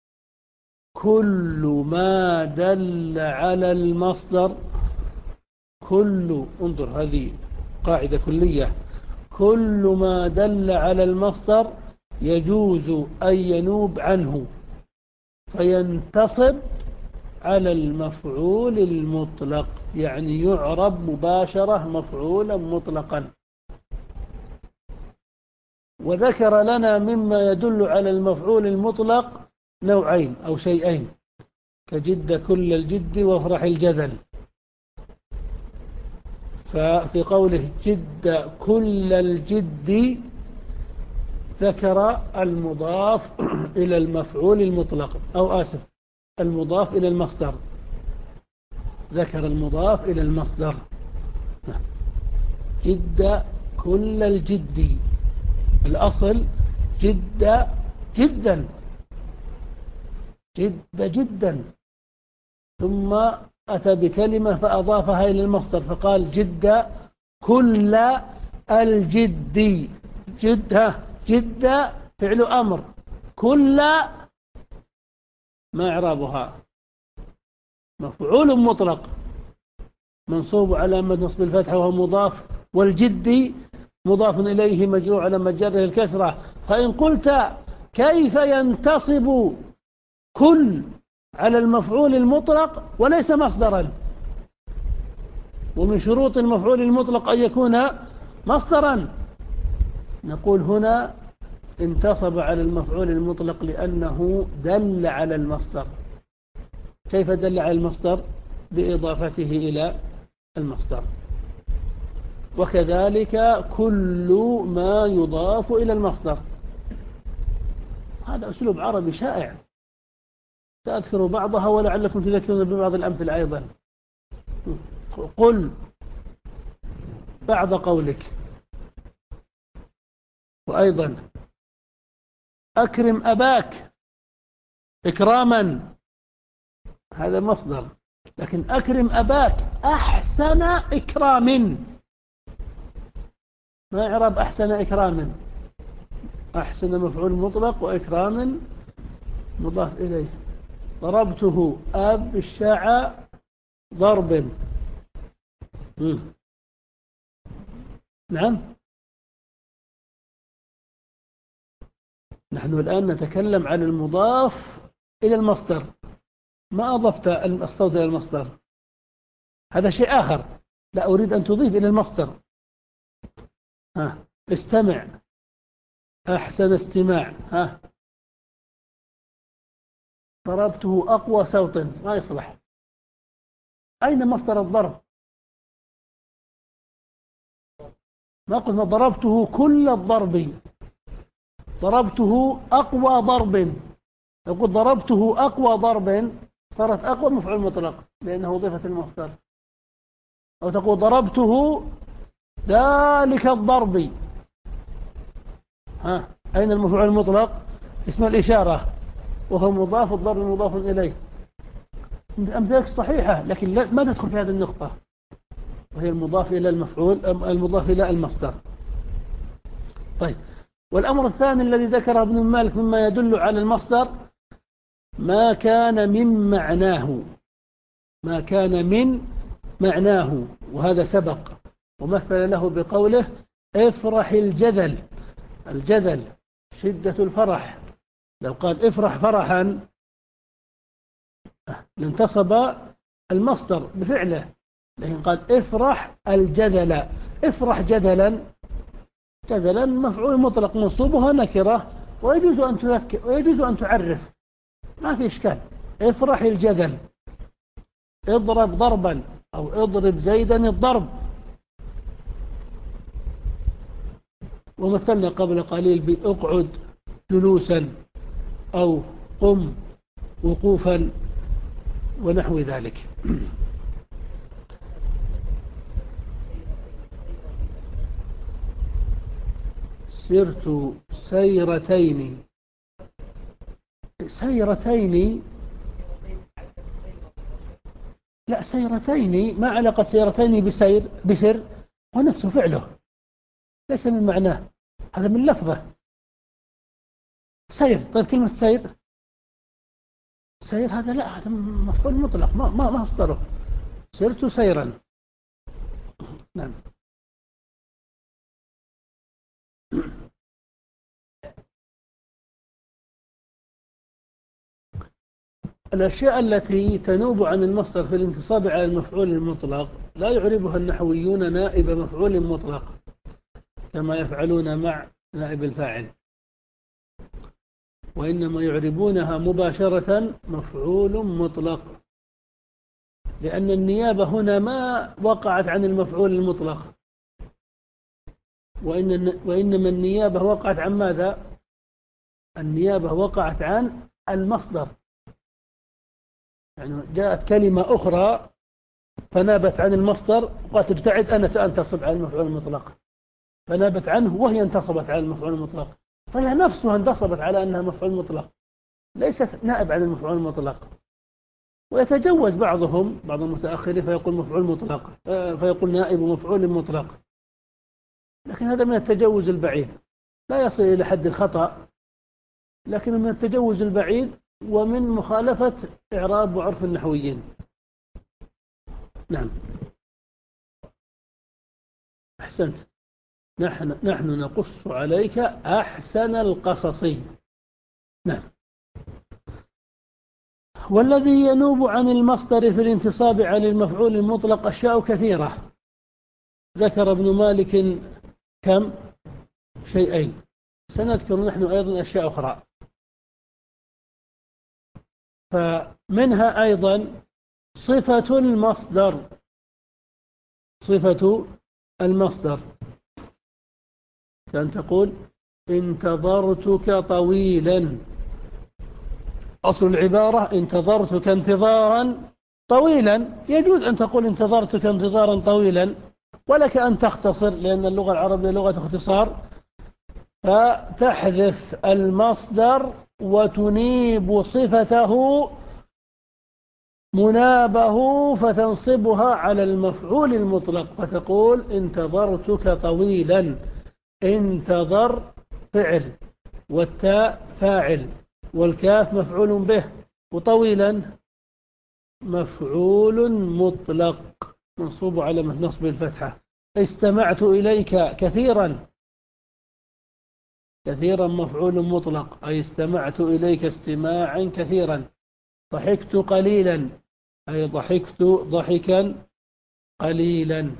كل ما دل على المصدر، كل، انظر هذه قاعدة كلية، كل ما دل على المصدر يجوز أن ينوب عنه فينتصب على المفعول المطلق، يعني يعرب مباشرة مفعولا مطلقا. وذكر لنا مما يدل على المفعول المطلق نوعين أو شيئين، كجد كل الجد وافرح الجدل. ففي قوله جد كل الجد ذكر المضاف إلى المفعول المطلق، أو آسف المضاف إلى المصدر، ذكر المضاف إلى المصدر. جد كل الجد، الأصل جد جدا، جد جدا، ثم أتى بكلمة فأضافها إلى المصدر فقال جد كل الجد. جد جد فعل أمر، كل ما إعرابها؟ مفعول مطلق منصوب على نصب الفتحة وهو مضاف، والجد مضاف إليه مجرور على مجره الكسرة. فإن قلت كيف ينتصب كل على المفعول المطلق وليس مصدرا؟ ومن شروط المفعول المطلق أن يكون مصدرا. نقول هنا انتصب على المفعول المطلق لأنه دل على المصدر. كيف دل على المصدر؟ بإضافته إلى المصدر. وكذلك كل ما يضاف إلى المصدر. هذا أسلوب عربي شائع، تأذكروا بعضها ولعلكم تذكرون ببعض الأمثلة أيضا. قل بعد قولك. وأيضا أكرم أباك إكراما، هذا مصدر، لكن أكرم أباك أحسن إكرام، ما إعراب أحسن إكرام؟ أحسن مفعول مطلق وإكرام مضاف إليه. ضربته أبشع ضرب. مم. نعم، نحن الآن نتكلم عن المضاف إلى المصدر، ما أضفت الصوت إلى المصدر، هذا شيء آخر. لا أريد أن تضيف إلى المصدر. ها استمع، أحسن استماع. ها ضربته أقوى صوت، ما يصلح. أين مصدر الضرب؟ ما قلنا ضربته كل الضرب، ضربته أقوى ضرب. يقول ضربته أقوى ضرب، صارت أقوى مفعول مطلق لأنه ضيفة المصدر. أو تقول ضربته ذلك الضرب. ها أين المفعول المطلق؟ اسم الإشارة وهو مضاف، الضرب مضاف إليه. أمثلة صحيحة لكن ما تدخل في هذه النقطة، وهي المضاف إلى المفعول، المضاف إلى المصدر. طيب، والأمر الثاني الذي ذكره ابن مالك مما يدل على المصدر ما كان من معناه، ما كان من معناه، وهذا سبق ومثل له بقوله افرح الجذل. الجذل شدة الفرح، لو قال افرح فرحا لانتصب المصدر بفعله، لكن قال افرح الجذل. افرح جذلا، جذلا مفعول مطلق منصوبها نكرة، ويجوز أن تذكر ويجوز أن تعرف، ما في إشكال. افرح الجذل، اضرب ضربا أو اضرب زيدا الضرب. ومثلنا قبل قليل بأقعد جلوسا أو قم وقوفا ونحو ذلك. سرت سيرتين. سيرتين، لا سيرتين ما علاقة سيرتين بسير، بسر ونفسه فعله ليس من معناه، هذا من لفظه سير. طيب كلمة سير، سير هذا لا، هذا مفعول مطلق ما ما ما أصدره. سرت سيرا. نعم. الأشياء التي تنوب عن المصدر في الانتصاب على المفعول المطلق لا يعربها النحويون نائب مفعول مطلق كما يفعلون مع نائب الفاعل، وإنما يعربونها مباشرة مفعول مطلق، لأن النيابة هنا ما وقعت عن المفعول المطلق، وإن وإنما النيابة وقعت عن ماذا؟ النيابة وقعت عن المصدر، يعني جاءت كلمة أخرى فنابت عن المصدر وقالت ابتعد أنا سأنتصب على المفعول المطلق، فنابت عنه وهي انتصبت على المفعول المطلق، فهي نفسها انتصبت على أنها مفعول مطلق، ليست نائب عن المفعول المطلق. ويتجوز بعضهم بعض المتأخرين فيقول مفعول مطلق فيقول نائب مفعول مطلق، لكن هذا من التجوز البعيد، لا يصل إلى حد الخطأ، لكن من التجوز البعيد ومن مخالفة إعراب وعرف النحويين. نعم أحسنت. نحن, نحن نقص عليك أحسن القصص. نعم. والذي ينوب عن المصدر في الانتصاب على المفعول المطلق أشياء كثيرة، ذكر ابن مالك كم شيئين، سنذكر نحن أيضا أشياء أخرى. فمنها أيضا صفة المصدر، صفة المصدر كان تقول انتظرتك طويلا، أصل العبارة انتظرتك انتظارا طويلا، يجوز أن تقول انتظرتك انتظارا طويلا، ولك أن تختصر لأن اللغة العربية لغة اختصار، فتحذف المصدر وتنيب صفته منابه فتنصبها على المفعول المطلق، فتقول انتظرتك طويلا. انتظر فعل، والتاء فاعل، والكاف مفعول به، وطويلا مفعول مطلق منصوب على نصب الفتحة. استمعت إليك كثيرا، كثيرا مفعول مطلق أي استمعت إليك استماعا كثيرا. ضحكت قليلا أي ضحكت ضحكا قليلا.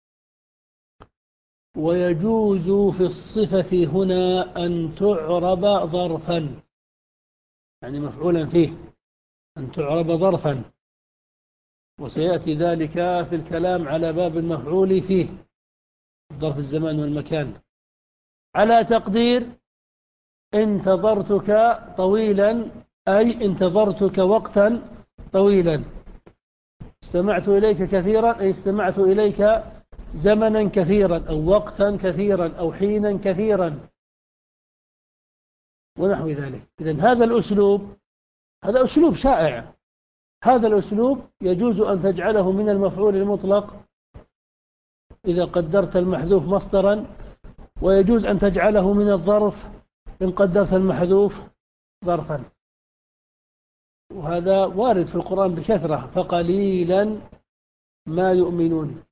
ويجوز في الصفة هنا أن تعرب ظرفا، يعني مفعولا فيه، أن تعرب ظرفا، وسيأتي ذلك في الكلام على باب المفعول فيه، ظرف الزمان والمكان، على تقدير انتظرتك طويلا أي انتظرتك وقتا طويلا. استمعت إليك كثيرا أي استمعت إليك زمنا كثيرا أو وقتا كثيرا أو حينا كثيرا ونحو ذلك. إذن هذا الأسلوب هذا أسلوب شائع، هذا الأسلوب يجوز أن تجعله من المفعول المطلق إذا قدرت المحذوف مصدرا، ويجوز أن تجعله من الظرف إن قدرت المحذوف ظرفا، وهذا وارد في القرآن بكثرة. فقليلا ما يؤمنون،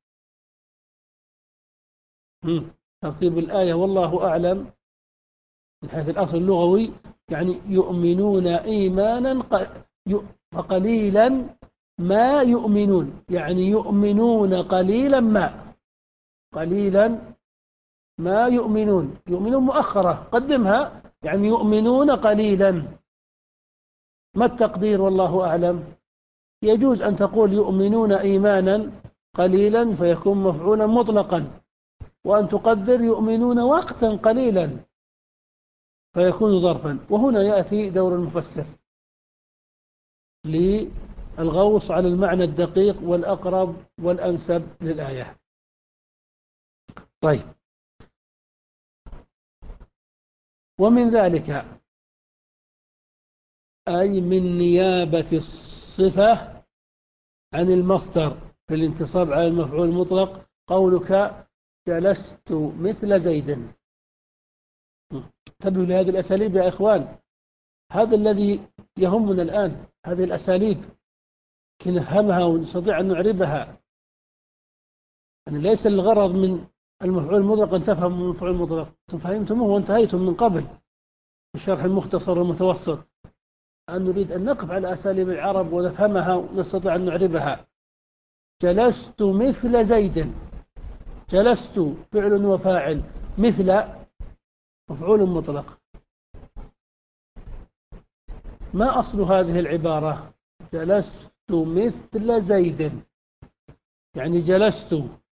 ترتيب الآية والله أعلم من حيث الأصل اللغوي، يعني يؤمنون إيمانا فقليلا ما يؤمنون، يعني يؤمنون قليلا ما، قليلا ما يؤمنون، يؤمنون مؤخرة قدمها، يعني يؤمنون قليلا. ما التقدير والله أعلم؟ يجوز أن تقول يؤمنون إيمانا قليلا فيكون مفعولا مطلقا، وأن تقدر يؤمنون وقتا قليلا فيكون ظرفا. وهنا يأتي دور المفسر للغوص على المعنى الدقيق والأقرب والأنسب للآية. طيب، ومن ذلك أي من نيابة الصفة عن المصدر في الانتصاب على المفعول المطلق قولك جلست مثل زيد. انتبهوا لهذه الأساليب يا إخوان، هذا الذي يهمنا الآن، هذه الأساليب كي نفهمها ونستطيع أن نعربها. يعني ليس الغرض من المفعول المطلق أن تفهم المفعول المطلق، فهمتموه وانتهيتم من قبل بالشرح المختصر والمتوسط. أن نريد أن نقف على أساليب العرب ونفهمها ونستطيع أن نعربها. جلست مثل زيد، جلست فعل وفاعل، مثل مفعول مطلق. ما أصل هذه العبارة؟ جلست مثل زيد، يعني جلست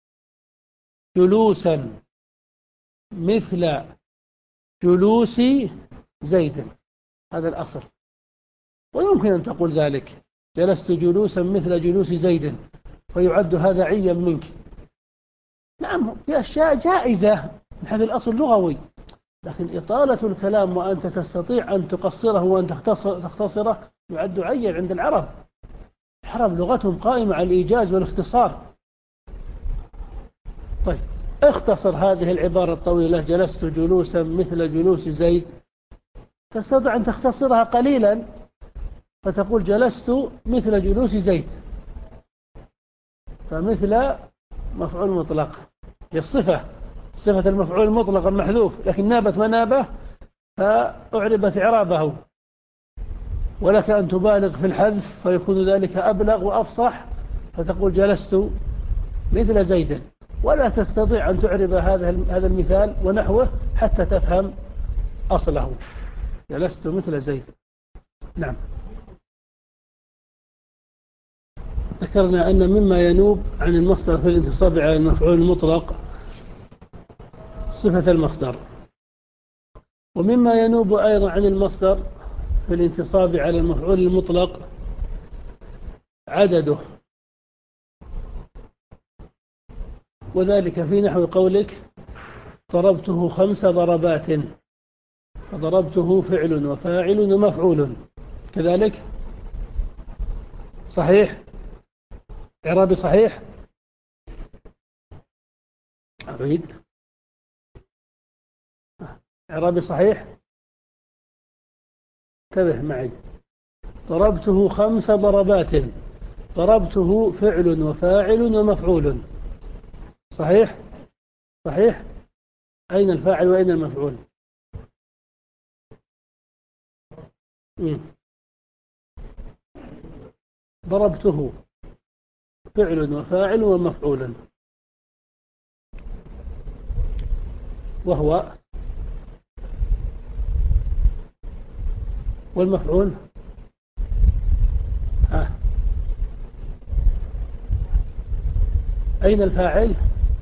جلوسا مثل جلوس زيد، هذا الأصل. ويمكن أن تقول ذلك، جلست جلوسا مثل جلوس زيد، ويعد هذا عيا منك. نعم، في أشياء جائزة من حيث الأصل اللغوي، لكن إطالة الكلام وأنت تستطيع أن تقصره وأن تختصره يعد عيا عند العرب. العرب لغتهم قائمة على الإيجاز والاختصار. طيب، اختصر هذه العبارة الطويلة، جلست جلوسا مثل جلوس زيد، تستطيع أن تختصرها قليلا فتقول جلست مثل جلوس زيد. فمثل مفعول مطلق، هي الصفة، صفة المفعول المطلق المحذوف، لكن نابت منابه فأعربت إعرابه. ولك أن تبالغ في الحذف فيكون ذلك أبلغ وأفصح، فتقول جلست مثل زيد، ولا تستطيع أن تعرب هذا هذا المثال ونحوه حتى تفهم أصله. جلست مثل زيد. نعم. ذكرنا أن مما ينوب عن المصدر في الانتصاب على المفعول المطلق صفة المصدر، ومما ينوب أيضا عن المصدر في الانتصاب على المفعول المطلق عدده، وذلك في نحو قولك ضربته خمس ضربات، فضربته فعل وفاعل ومفعول، كذلك صحيح؟ إعرابي صحيح؟ أعيد. إعرابي صحيح؟ انتبه معي. ضربته خمس ضربات، ضربته فعل وفاعل ومفعول، صحيح؟ صحيح؟ أين الفاعل وأين المفعول؟ مم. ضربته فعل وفاعل ومفعول، وهو والمفعول آه. أين الفاعل؟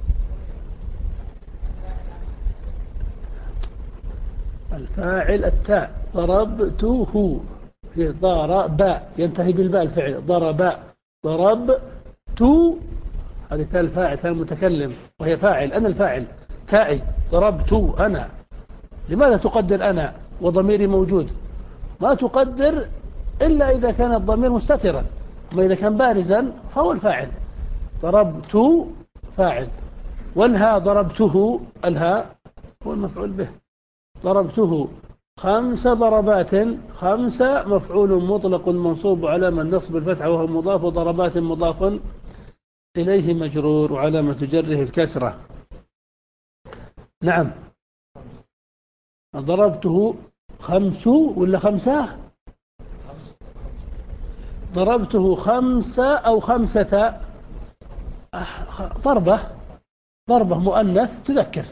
الفاعل التاء، ضربته، في ضرب ينتهي بالباء الفعل، ضرب ضربت، هذه تاء الفاعل، تاء المتكلم، وهي فاعل، أنا الفاعل تائي، ضربت أنا. لماذا تقدر أنا وضميري موجود؟ ما تقدر إلا إذا كان الضمير مستترا، أما إذا كان بارزا فهو الفاعل. ضربت فاعل، والها ضربته، الها هو المفعول به. ضربته خمس ضربات، خمسة مفعول مطلق منصوب علامة النصب الفتحة وهو مضاف، وضربات مضاف إليه مجرور وعلامة جره الكسرة. نعم. ضربته خمس ولا خمسة؟ ضربته خمسة أو خمسة، ضربة، ضربة مؤنث تذكر.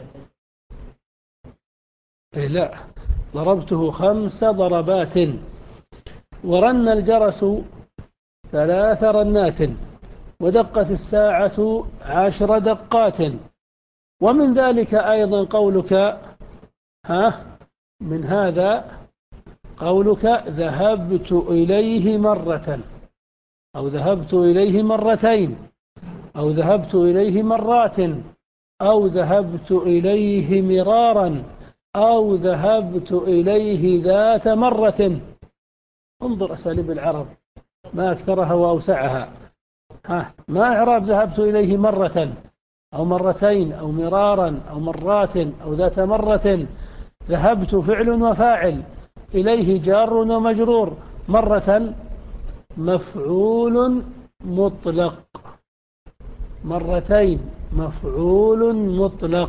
إيه لا، ضربته خمس ضربات، ورن الجرس ثلاث رنات، ودقت الساعة عشر دقات. ومن ذلك أيضا قولك، ها من هذا قولك ذهبت إليه مرة، أو ذهبت إليه مرتين، أو ذهبت إليه مرات، أو ذهبت إليه مرارا، أو ذهبت إليه ذات مرة. انظر أساليب العرب ما أكثرها وأوسعها. ها، ما إعراب ذهبت إليه مرة أو مرتين أو مرارا أو مرات أو ذات مرة؟ ذهبت فعل وفاعل، إليه جار ومجرور، مرة مفعول مطلق، مرتين مفعول مطلق.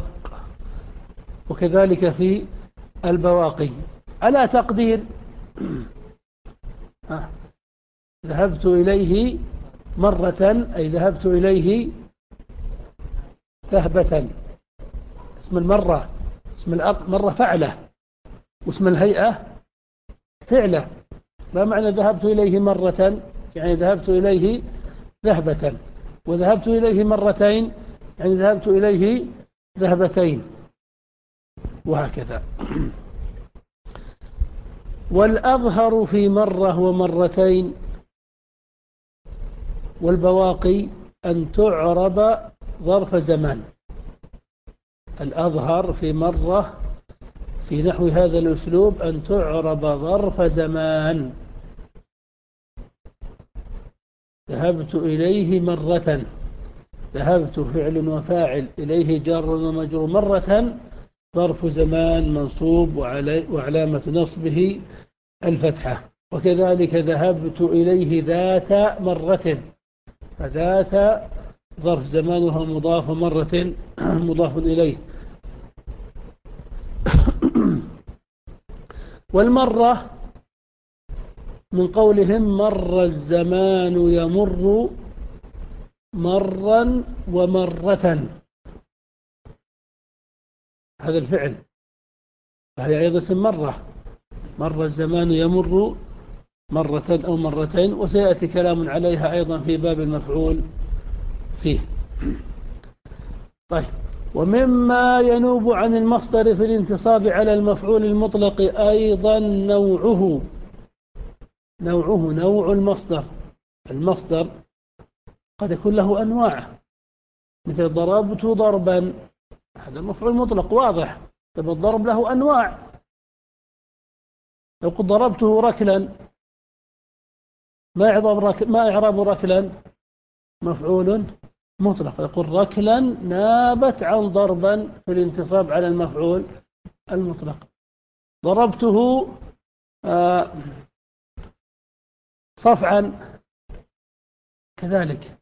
وكذلك في البواقي على تقدير آه. ذهبت إليه مرة، أي ذهبت إليه ذهبة. اسم المرة، اسم الأق... مرة فعلة، واسم الهيئة فعلة. ما معنى ذهبت إليه مرة؟ يعني ذهبت إليه ذهبة. وذهبت إليه مرتين يعني ذهبت إليه ذهبتين، وهكذا. والأظهر في مرة ومرتين والبواقي أن تعرب ظرف زمان. الأظهر في مرة في نحو هذا الأسلوب أن تعرب ظرف زمان. ذهبت إليه مرة، ذهبت فعل وفاعل، إليه جار ومجرور، مرة ظرف زمان منصوب وعلامة نصبه الفتحة. وكذلك ذهبت إليه ذات مرة، فذات ظرف زمانها مضاف مرة مضاف إليه. والمرة من قولهم مر الزمان يمر مرا ومرة، هذا الفعل، فهي أيضا اسم مرة. مر الزمان يمر مرة أو مرتين، وسيأتي كلام عليها أيضا في باب المفعول فيه. طيب، ومما ينوب عن المصدر في الانتصاب على المفعول المطلق أيضا نوعه. نوعه نوع المصدر. المصدر قد يكون له أنواع، مثل ضربت ضربا، هذا مفعول مطلق واضح. طيب الضرب له أنواع، لو قلت ضربته ركلا، ما إعراب رك... ما إعراب ركلا؟ مفعول مطلق. يقول ركلا نابت عن ضربا في الانتصاب على المفعول المطلق. ضربته آه صفعا كذلك.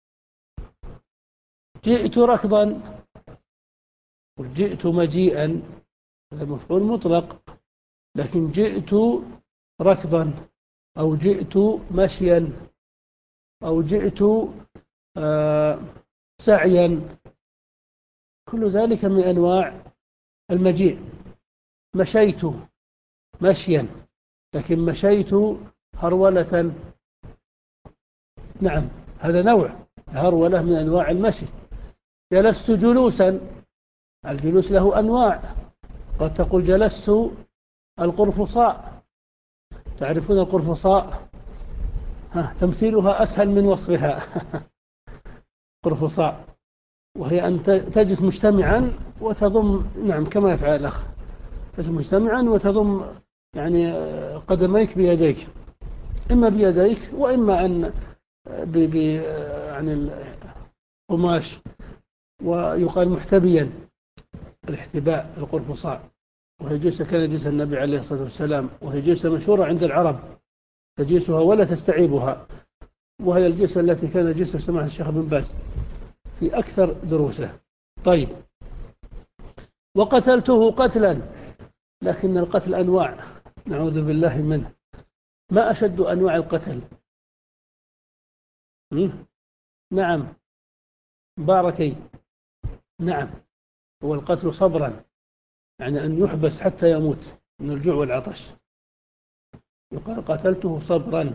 جئت ركضا وجئت مجيئا، هذا مفعول مطلق. لكن جئت ركضا أو جئت مشيا أو جئت آه سعيا، كل ذلك من أنواع المجيء. مشيت مشيا، لكن مشيت هرولة، نعم هذا نوع. هرولة من أنواع المشي. جلست جلوسا، الجلوس له أنواع. قد تقول جلست القرفصاء، تعرفون القرفصاء؟ ها تمثيلها أسهل من وصفها. قرفصاء، وهي أن تجلس مجتمعا وتضم، نعم كما يفعل الأخ، تجلس مجتمعا وتضم يعني قدميك بيديك، إما بيديك وإما أن ب يعني القماش، ويقال محتبيا، الاحتباء القرفصاء. وهي جلسة كان جلسة النبي عليه الصلاة والسلام، وهي جلسة مشهورة عند العرب، تجلسها ولا تستعيبها، وهي الجلسة التي كان جلسة سماحة الشيخ ابن باز في أكثر دروسه. طيب، وقتلته قتلا، لكن القتل أنواع، نعوذ بالله منه. ما أشد أنواع القتل؟ نعم باركي، نعم هو القتل صبرا، يعني أن يحبس حتى يموت من الجوع والعطش، يقال قتلته صبرا.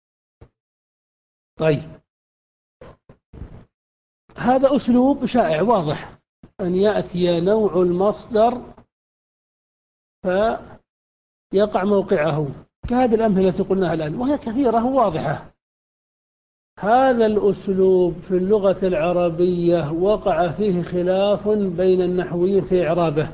طيب، هذا أسلوب شائع واضح، أن يأتي نوع المصدر فيقع موقعه، كهذه الأمثلة التي قلناها الآن، وهي كثيرة واضحة. هذا الأسلوب في اللغة العربية وقع فيه خلاف بين النحويين في إعرابه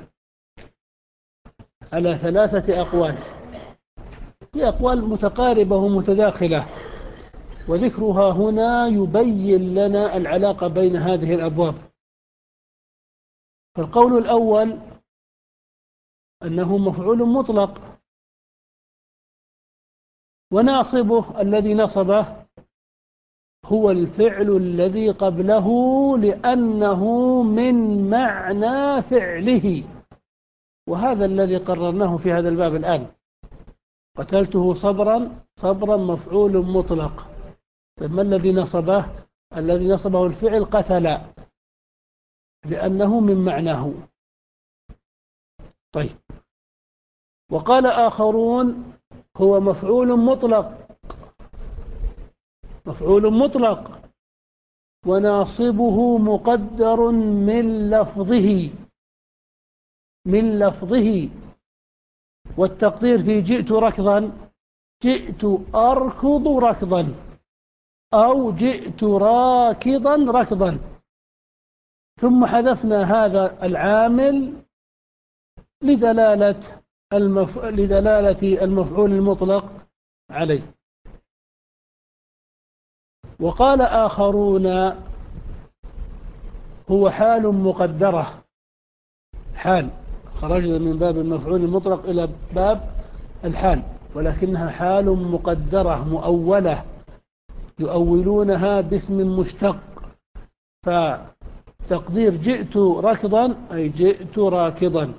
على ثلاثة أقوال، هي أقوال متقاربة ومتداخلة، وذكرها هنا يبين لنا العلاقة بين هذه الأبواب. فالقول الأول أنه مفعول مطلق، وناصبه الذي نصبه هو الفعل الذي قبله، لأنه من معنى فعله، وهذا الذي قررناه في هذا الباب الآن. قتلته صبرا، صبرا مفعول مطلق. طيب ما الذي نصبه؟ الذي نصبه الفعل قتل، لأنه من معناه. طيب، وقال آخرون هو مفعول مطلق، مفعول مطلق وناصبه مقدر من لفظه، من لفظه، والتقدير في جئت ركضا، جئت أركض ركضا، أو جئت راكضا ركضا، ثم حذفنا هذا العامل لدلالة المف... لدلالة المفعول المطلق عليه. وقال آخرون هو حال مقدرة، حال، خرجنا من باب المفعول المطلق إلى باب الحال، ولكنها حال مقدرة مؤولة، يؤولونها باسم مشتق، فتقدير جئت ركضا أي جئت راكضا،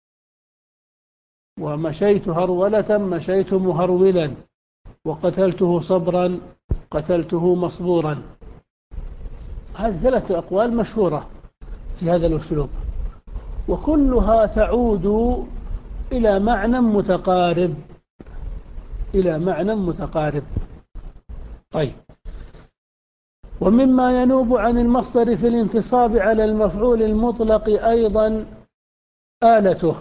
ومشيت هرولة مشيت مهرولا، وقتلته صبرا قتلته مصبورا. هذه ثلاثة أقوال مشهورة في هذا الأسلوب، وكلها تعود إلى معنى متقارب، إلى معنى متقارب. طيب، ومما ينوب عن المصدر في الانتصاب على المفعول المطلق أيضا آلته.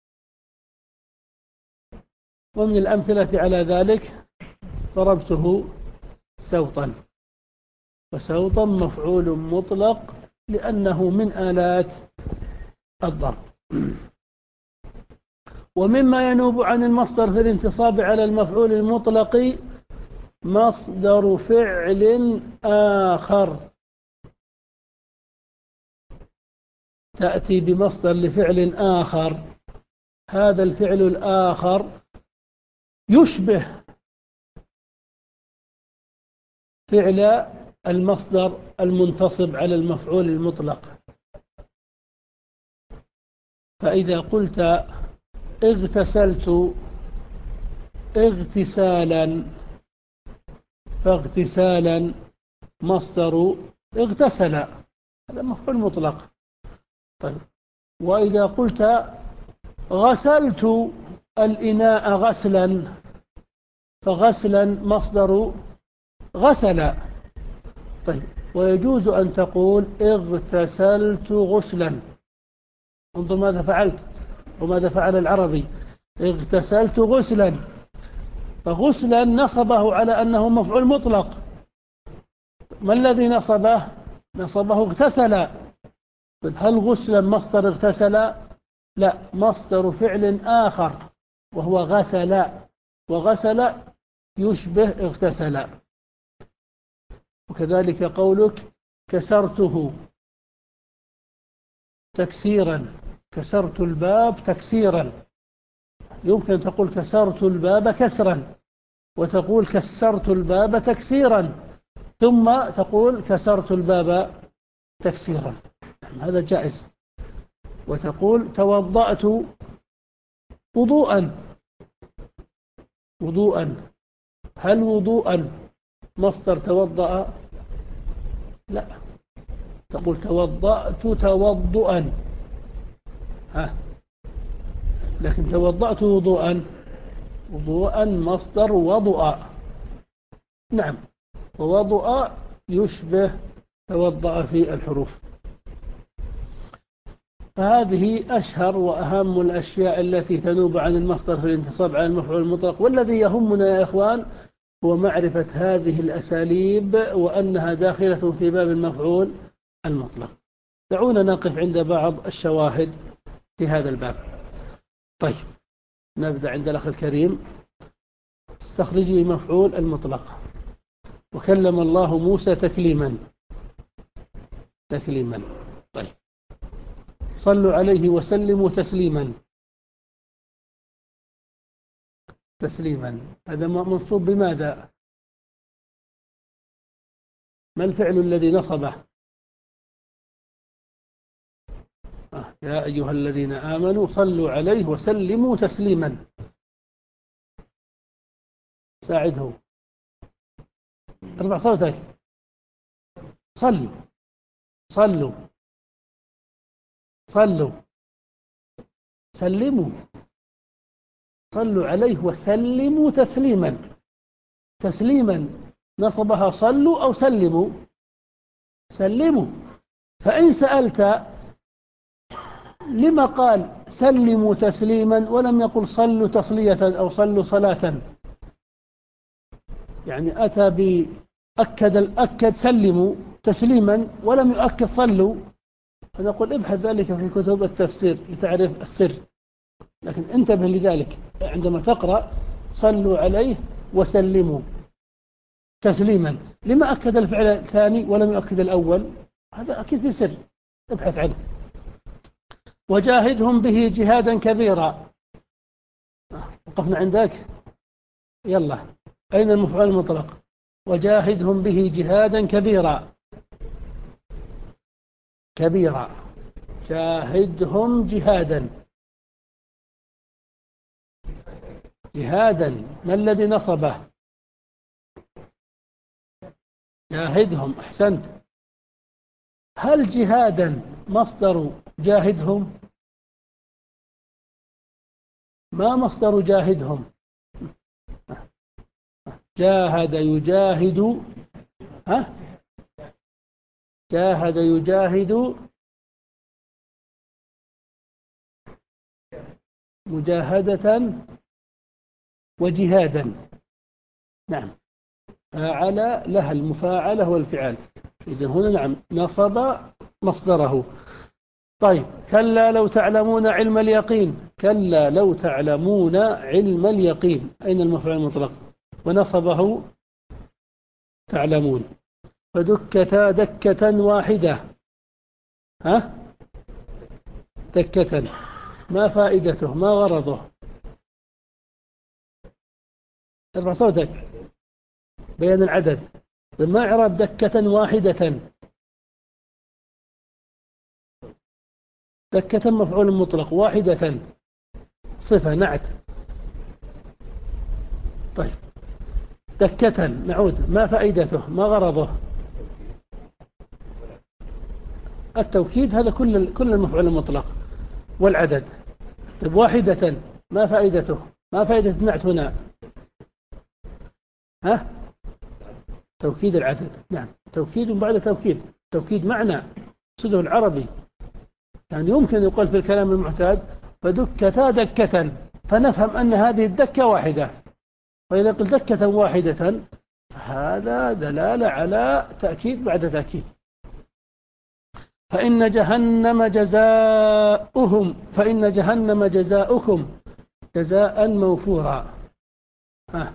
ومن الأمثلة على ذلك ضربته سوطا، وسوطا مفعول مطلق لأنه من آلات الضرب. ومما ينوب عن المصدر في الانتصاب على المفعول المطلق مصدر فعل آخر، تأتي بمصدر لفعل آخر، هذا الفعل الآخر يشبه فعل المصدر المنتصب على المفعول المطلق. فإذا قلت اغتسلت اغتسالا، فاغتسالا مصدر اغتسل، هذا مفعول مطلق. طيب، وإذا قلت غسلت الإناء غسلا، فغسلا مصدر غسل. طيب، ويجوز أن تقول اغتسلت غسلا، انظر ماذا فعلت وماذا فعل العربي، اغتسلت غسلا، فغسلا نصبه على أنه مفعول مطلق. ما الذي نصبه؟ نصبه اغتسل. هل غسلا مصدر اغتسل؟ لا، مصدر فعل آخر وهو غسل، وغسل يشبه اغتسل. وكذلك قولك كسرته تكسيرا، كسرت الباب تكسيرا، يمكن أن تقول كسرت الباب كسرا، وتقول كسرت الباب تكسيرا، ثم تقول كسرت الباب تكسيرا، هذا جائز. وتقول توضأت وضوءا، وضوءا، هل وضوءا مصدر توضأ؟ لا، تقول توضأت توضؤا، ها، لكن توضأت وضوءا، وضوءا مصدر وضوء، نعم، ووضوء يشبه توضأ في الحروف. فهذه أشهر وأهم الأشياء التي تنوب عن المصدر في الانتصاب على المفعول المطلق. والذي يهمنا يا إخوان هو معرفة هذه الأساليب وأنها داخلة في باب المفعول المطلق. دعونا نقف عند بعض الشواهد في هذا الباب. طيب، نبدأ عند الأخ الكريم. استخرجي مفعول المطلق. وكلم الله موسى تكليما، تكليما. طيب، صلوا عليه وسلموا تسليما، تسليما، هذا منصوب بماذا؟ ما الفعل الذي نصبه؟ آه. يا أيها الذين آمنوا صلوا عليه وسلموا تسليما. ساعده. ارفع صوتك. صلوا صلوا صلوا سلموا. صلوا عليه وسلموا تسليما. تسليما نصبها صلوا أو سلموا. سلموا. فإن سألت لما قال سلموا تسليما ولم يقل صلوا تصلية أو صلوا صلاة؟ يعني أتى بأكد الأكد سلموا تسليما ولم يؤكد صلوا. فنقول ابحث ذلك في كتب التفسير لتعرف السر. لكن انتبه لذلك عندما تقرأ صلوا عليه وسلموا تسليما. لما أكد الفعل الثاني ولم يؤكد الأول؟ هذا أكيد في سر، ابحث عنه. وجاهدهم به جهادا كبيرا. وقفنا عندك. يلا، أين المفعول المطلق؟ وجاهدهم به جهادا كبيرا. كبيرا. جاهدهم جهادا. جهادا ما الذي نصبه؟ جاهدهم. أحسنت. هل جهادا مصدر جاهدهم؟ ما مصدر جاهدهم؟ جاهد يجاهد. ها؟ جاهد يجاهد مجاهدة وجهادا. نعم، فاعل لها المفاعلة والفعال. إذن هنا نعم نصب مصدره. طيب، كلا لو تعلمون علم اليقين. كلا لو تعلمون علم اليقين. أين المفعول المطلق؟ ونصبه تعلمون. فدكتا دكة واحدة. ها؟ دكة ما فائدته؟ ما غرضه؟ ارفع صوتك. بيان العدد. ما إعراب دكة واحدة؟ دكة مفعول مطلق، واحدة صفة نعت. طيب، دكة نعود، ما فائدته؟ ما غرضه؟ التوكيد. هذا كل كل المفعول المطلق والعدد. طيب، واحدة ما فائدته؟ ما فائدة نعت هنا؟ ها؟ توكيد العدد. نعم، توكيد بعد توكيد. توكيد معنى صدر العربي، يعني يمكن يقال في الكلام المعتاد فدكتا دكة، فنفهم أن هذه الدكة واحدة. وإذا قلت دكة واحدة فهذا دلالة على تأكيد بعد تأكيد. فإن جهنم جزاؤهم. فإن جهنم جزاؤكم جزاء موفورا. ها.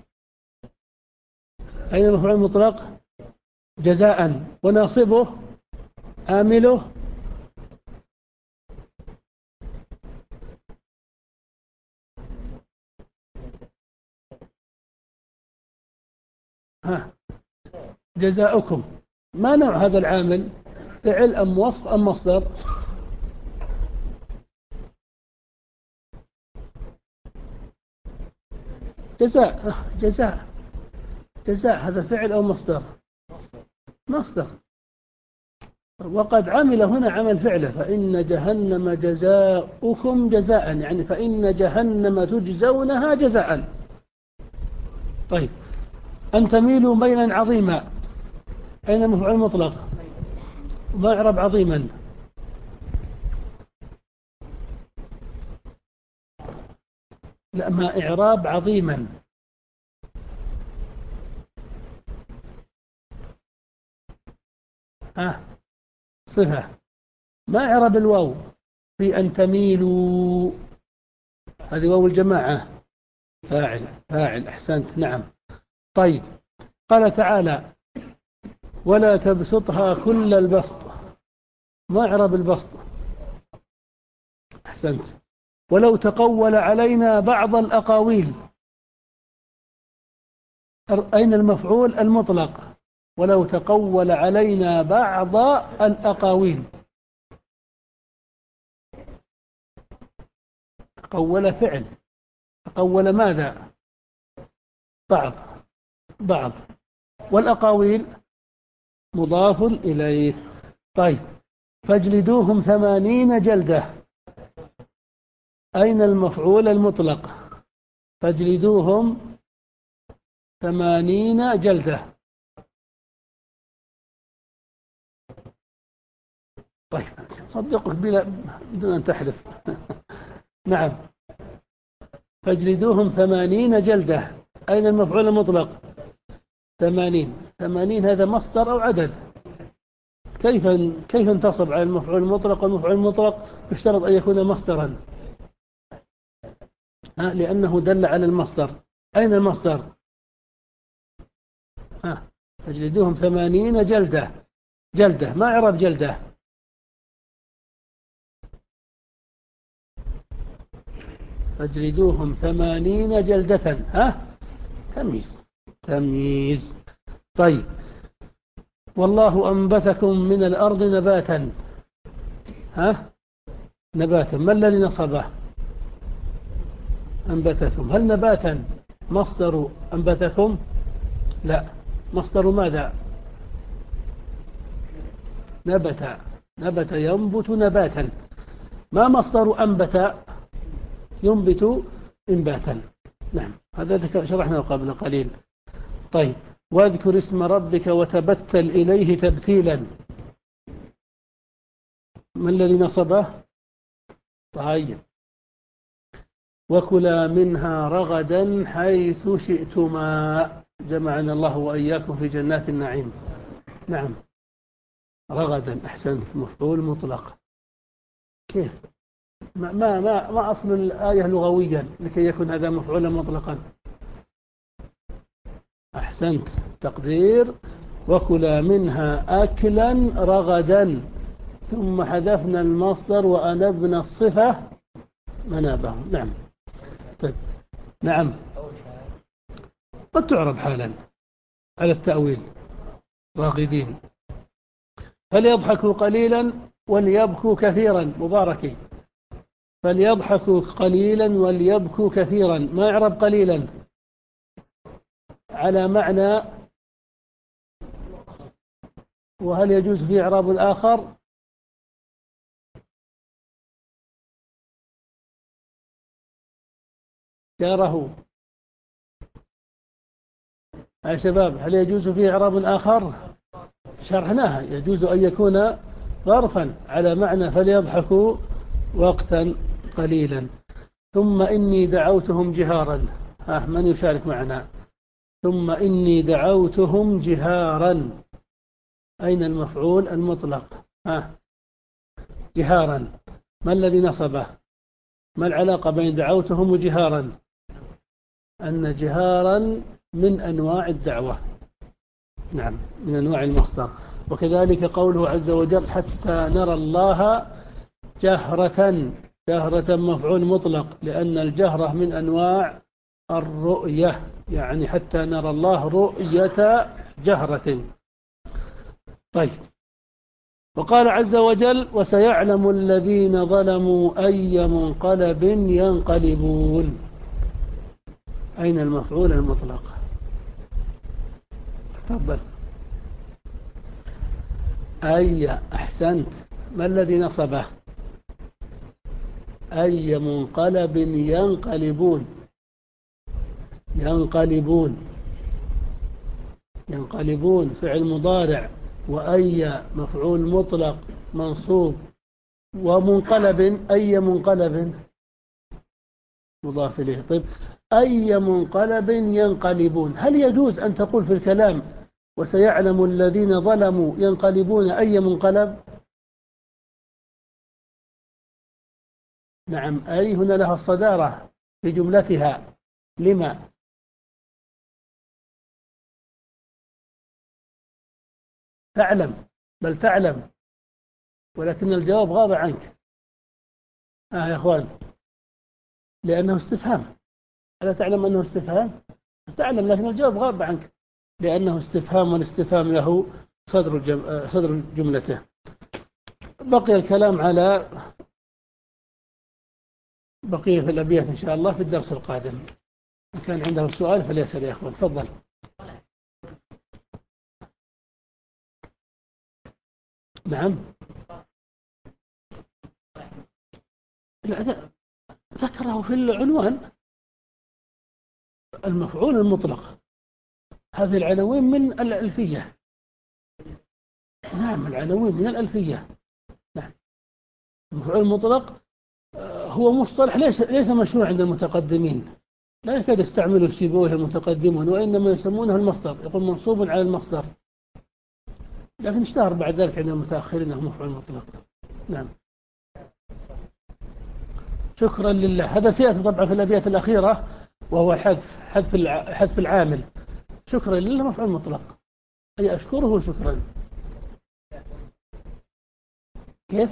أين المفعول المطلق؟ جزاء. وناصبه عامله ها جزاؤكم. ما نوع هذا العامل؟ فعل أم وصف أم مصدر؟ جزاء. جزاء جزاء هذا فعل أو مصدر؟ مصدر. وقد عمل هنا عمل فعله. فإن جهنم جزاؤكم جزاء، يعني فإن جهنم تجزونها جزاء. طيب، أن تميلوا ميلا عظيما. أين المفعول المطلق؟ ما إعراب عظيما؟ لا، ما إعراب عظيما؟ ها، صفة. ما إعراب الواو في أن تميلوا؟ هذه واو الجماعة. فاعل. فاعل. أحسنت. نعم. طيب، قال تعالى ولا تبسطها كل البسط. ما إعراب البسط؟ أحسنت. ولو تقول علينا بعض الأقاويل. أين المفعول المطلق؟ ولو تقول علينا بعض الأقاويل. تقول فعل. تقول ماذا؟ بعض بعض، والأقاويل مضاف إليه. طيب، فاجلدوهم ثمانين جلدة، أين المفعول المطلق؟ فاجلدوهم ثمانين جلدة. طيب، صدقك بلا بدون أن تحلف. نعم، فاجلدوهم ثمانين جلدة، أين المفعول المطلق؟ ثمانين. ثمانين هذا مصدر أو عدد؟ كيف كيف انتصب على المفعول المطلق؟ والمفعول المطلق يشترط أن يكون مصدرا، ها، لأنه دل على المصدر. أين المصدر؟ ها، فاجلدوهم ثمانين جلدة. جلدة ما إعراب جلدة؟ فاجلدوهم ثمانين جلدة، ها، تمييز تمييز. طيب، والله أنبتكم من الأرض نباتا، ها، نباتا ما الذي نصبه؟ أنبتكم. هل نباتا مصدر أنبتكم؟ لا، مصدر ماذا؟ نبت. نبت ينبت نباتا. ما مصدر أنبت؟ ينبت إنباتا. نعم، هذا شرحنا قبل قليل. طيب، واذكر اسم ربك وتبتل إليه تبتيلا، ما الذي نصبه؟ طيب، وكلا منها رغدا حيث شئتما، جمعنا الله وإياكم في جنات النعيم. نعم، رغدا، أحسنت، مفعول مطلق. كيف؟ ما ما ما, ما أصل الآية لغويا لكي يكون هذا مفعولا مطلقا؟ أحسنت، تقدير وكلا منها أكلا رغدا، ثم حذفنا المصدر وأنبنا الصفة منابه. نعم. طيب. نعم، قد تعرب حالا على التأويل، راغدين. فليضحكوا قليلا وليبكوا كثيرا، مباركي. فليضحكوا قليلا وليبكوا كثيرا، ما يعرب قليلا؟ على معنى، وهل يجوز فيه إعراب الآخر؟ جاره يا شباب، هل يجوز فيه إعراب آخر؟ شرحناها، يجوز أن يكون ظرفا على معنى فليضحكوا وقتا قليلا. ثم إني دعوتهم جهارا، ها، من يشارك معنا؟ ثم إني دعوتهم جهارا، أين المفعول المطلق؟ ها، جهارا، ما الذي نصبه؟ ما العلاقة بين دعوتهم وجهارا؟ أن جهارا من أنواع الدعوة. نعم، من أنواع المصدر. وكذلك قوله عز وجل حتى نرى الله جهرة، جهرة مفعول مطلق، لأن الجهرة من أنواع الرؤية، يعني حتى نرى الله رؤية جهرة. طيب، وقال عز وجل وسيعلم الذين ظلموا أي منقلب ينقلبون، أين المفعول المطلق؟ تفضل. أي، أحسنت، ما الذي نصبه؟ أي منقلب ينقلبون. ينقلبون، ينقلبون فعل مضارع، وأي مفعول مطلق منصوب، ومنقلب، أي منقلب مضاف إليه. طيب، أي منقلب ينقلبون، هل يجوز أن تقول في الكلام وسيعلم الذين ظلموا ينقلبون أي منقلب؟ نعم، أي هنا لها الصدارة في جملتها، لما؟ تعلم، بل تعلم، ولكن الجواب غاب عنك. آه يا أخوان، لأنه استفهام. ألا تعلم أنه استفهام؟ تعلم، لكن الجواب غاب عنك لأنه استفهام، والاستفهام له صدر, الجم... صدر جملته. بقي الكلام على بقية الأبيات إن شاء الله في الدرس القادم. إن كان عنده سؤال فليسأل يا أخوان. تفضل. نعم. لا، ذكره في العنوان المفعول المطلق. هذه العناوين من الألفية. نعم، العناوين من الألفية. نعم. المفعول المطلق هو مصطلح ليس ليس مشروع عند المتقدمين، لا يكاد يستعمله سيبويه المتقدمون، وإنما يسمونه المصدر، يقول منصوب على المصدر، لكن اشتهر بعد ذلك عند المتأخرين أنه مفعول مطلق. نعم. شكرا لله. هذا سيأتي طبعا في الأبيات الأخيرة، وهو حذف حذف حذف العامل. شكرا لله مفعول مطلق، أي أشكره شكرا. كيف؟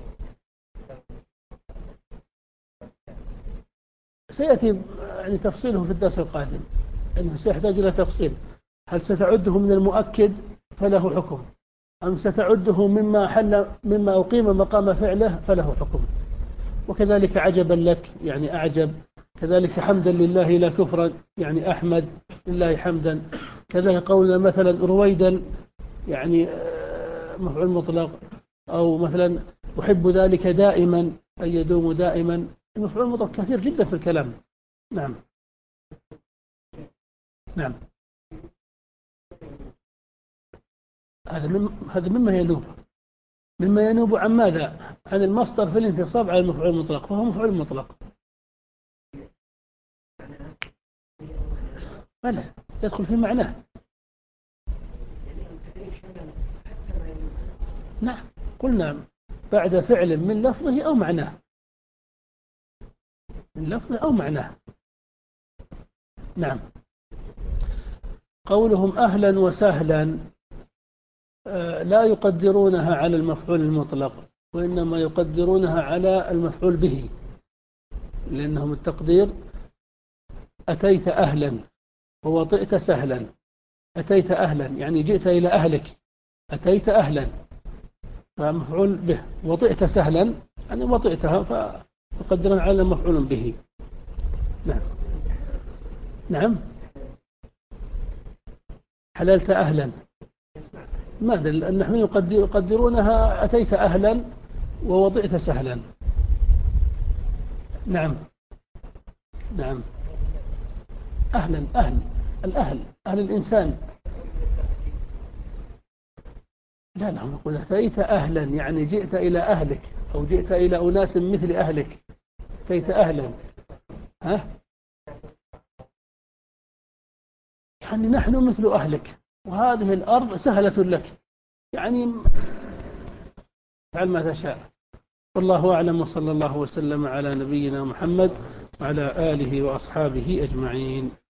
سيأتي يعني تفصيله في الدرس القادم، أنه سيحتاج إلى تفصيل. هل ستعده من المؤكد فله حكم، أم ستعده مما حل مما أقيم مقام فعله فله حكم. وكذلك عجبا لك يعني أعجب، كذلك حمدا لله لا كفرا يعني أحمد لله حمدا، كذلك قولنا مثلا رويدا يعني مفعول مطلق، أو مثلا أحب ذلك دائما أي يدوم دائما. المفعول مطلق كثير جدا في الكلام. نعم. نعم. هذا من هذا مما ينوب مما ينوب عن ماذا؟ عن المصدر في الانتصاب على المفعول المطلق، فهو مفعول مطلق. بلى تدخل في معناه. نعم، قلنا بعد فعل من لفظه أو معناه، من لفظه أو معناه. نعم. قولهم أهلا وسهلا لا يقدرونها على المفعول المطلق، وإنما يقدرونها على المفعول به، لأنهم التقدير أتيت أهلا ووطئت سهلا. أتيت أهلا يعني جئت إلى أهلك، أتيت أهلا فمفعول به، وطئت سهلا يعني وطئتها فيقدرون على مفعول به. نعم. نعم. حللت أهلا ماذا؟ نحن يقدرونها أتيت أهلا ووطئت سهلا. نعم. نعم. أهلا أهل الأهل أهل الإنسان. لا لا، نقول أتيت أهلا يعني جئت إلى أهلك، أو جئت إلى أناس مثل أهلك. أتيت أهلا. ها؟ يعني نحن مثل أهلك، وهذه الأرض سهلة لك، يعني فعل ما تشاء. والله أعلم، وصلى الله وسلم على نبينا محمد وعلى آله وأصحابه أجمعين.